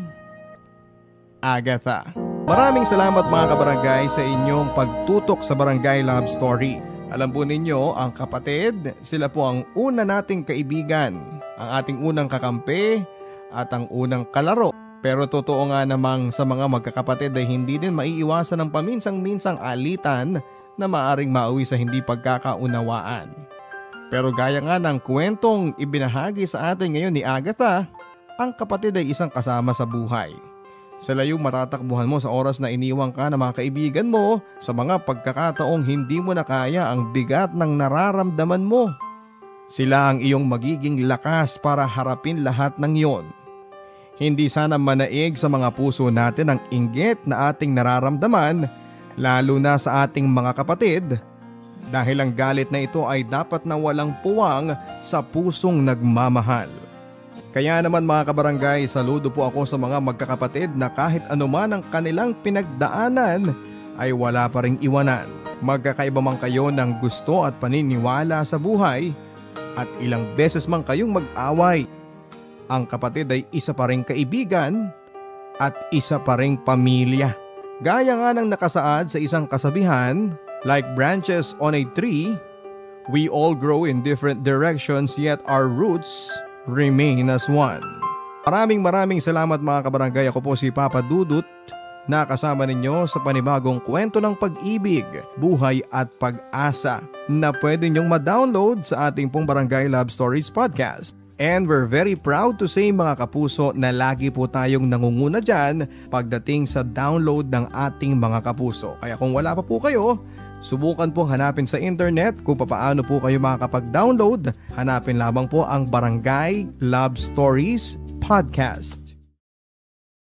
Agatha. Maraming salamat mga kabarangay sa inyong pagtutok sa Barangay Love Story. Alam po ninyo, ang kapatid, sila po ang una nating kaibigan, ang ating unang kakampi at ang unang kalaro. Pero totoo nga namang sa mga magkakapatid ay hindi din maiiwasan ng paminsang-minsang alitan na maaring mauwi sa hindi pagkakaunawaan. Pero gaya nga ng kwentong ibinahagi sa atin ngayon ni Agatha, ang kapatid ay isang kasama sa buhay. Sila yung matatakbuhan mo sa oras na iniwang ka ng mga kaibigan mo, sa mga pagkakataong hindi mo na kaya ang bigat ng nararamdaman mo. Sila ang iyong magiging lakas para harapin lahat ng iyon. Hindi sana manaig sa mga puso natin ang inggit na ating nararamdaman, lalo na sa ating mga kapatid, dahil ang galit na ito ay dapat na walang puwang sa pusong nagmamahal. Kaya naman mga kabarangay, saludo po ako sa mga magkakapatid na kahit anuman ang kanilang pinagdaanan ay wala pa ring iwanan. Magkakaiba man kayo ng gusto at paniniwala sa buhay at ilang beses man kayong mag-away, ang kapatid ay isa pa ring kaibigan at isa pa ring pamilya. Gaya nga ng nakasaad sa isang kasabihan, like branches on a tree, we all grow in different directions yet our roots remain as one. Maraming maraming salamat mga kabarangay. Ako po si Papa Dudut, na kasama ninyo sa panibagong kwento ng pag-ibig, buhay at pag-asa na pwede nyong ma-download sa ating pong Barangay Love Stories podcast. And we're very proud to say mga kapuso na lagi po tayong nangunguna dyan pagdating sa download ng ating mga kapuso. Kaya kung wala pa po kayo, subukan pong hanapin sa internet kung paano po kayo makakapag-download. Hanapin lamang po ang Barangay Love Stories Podcast.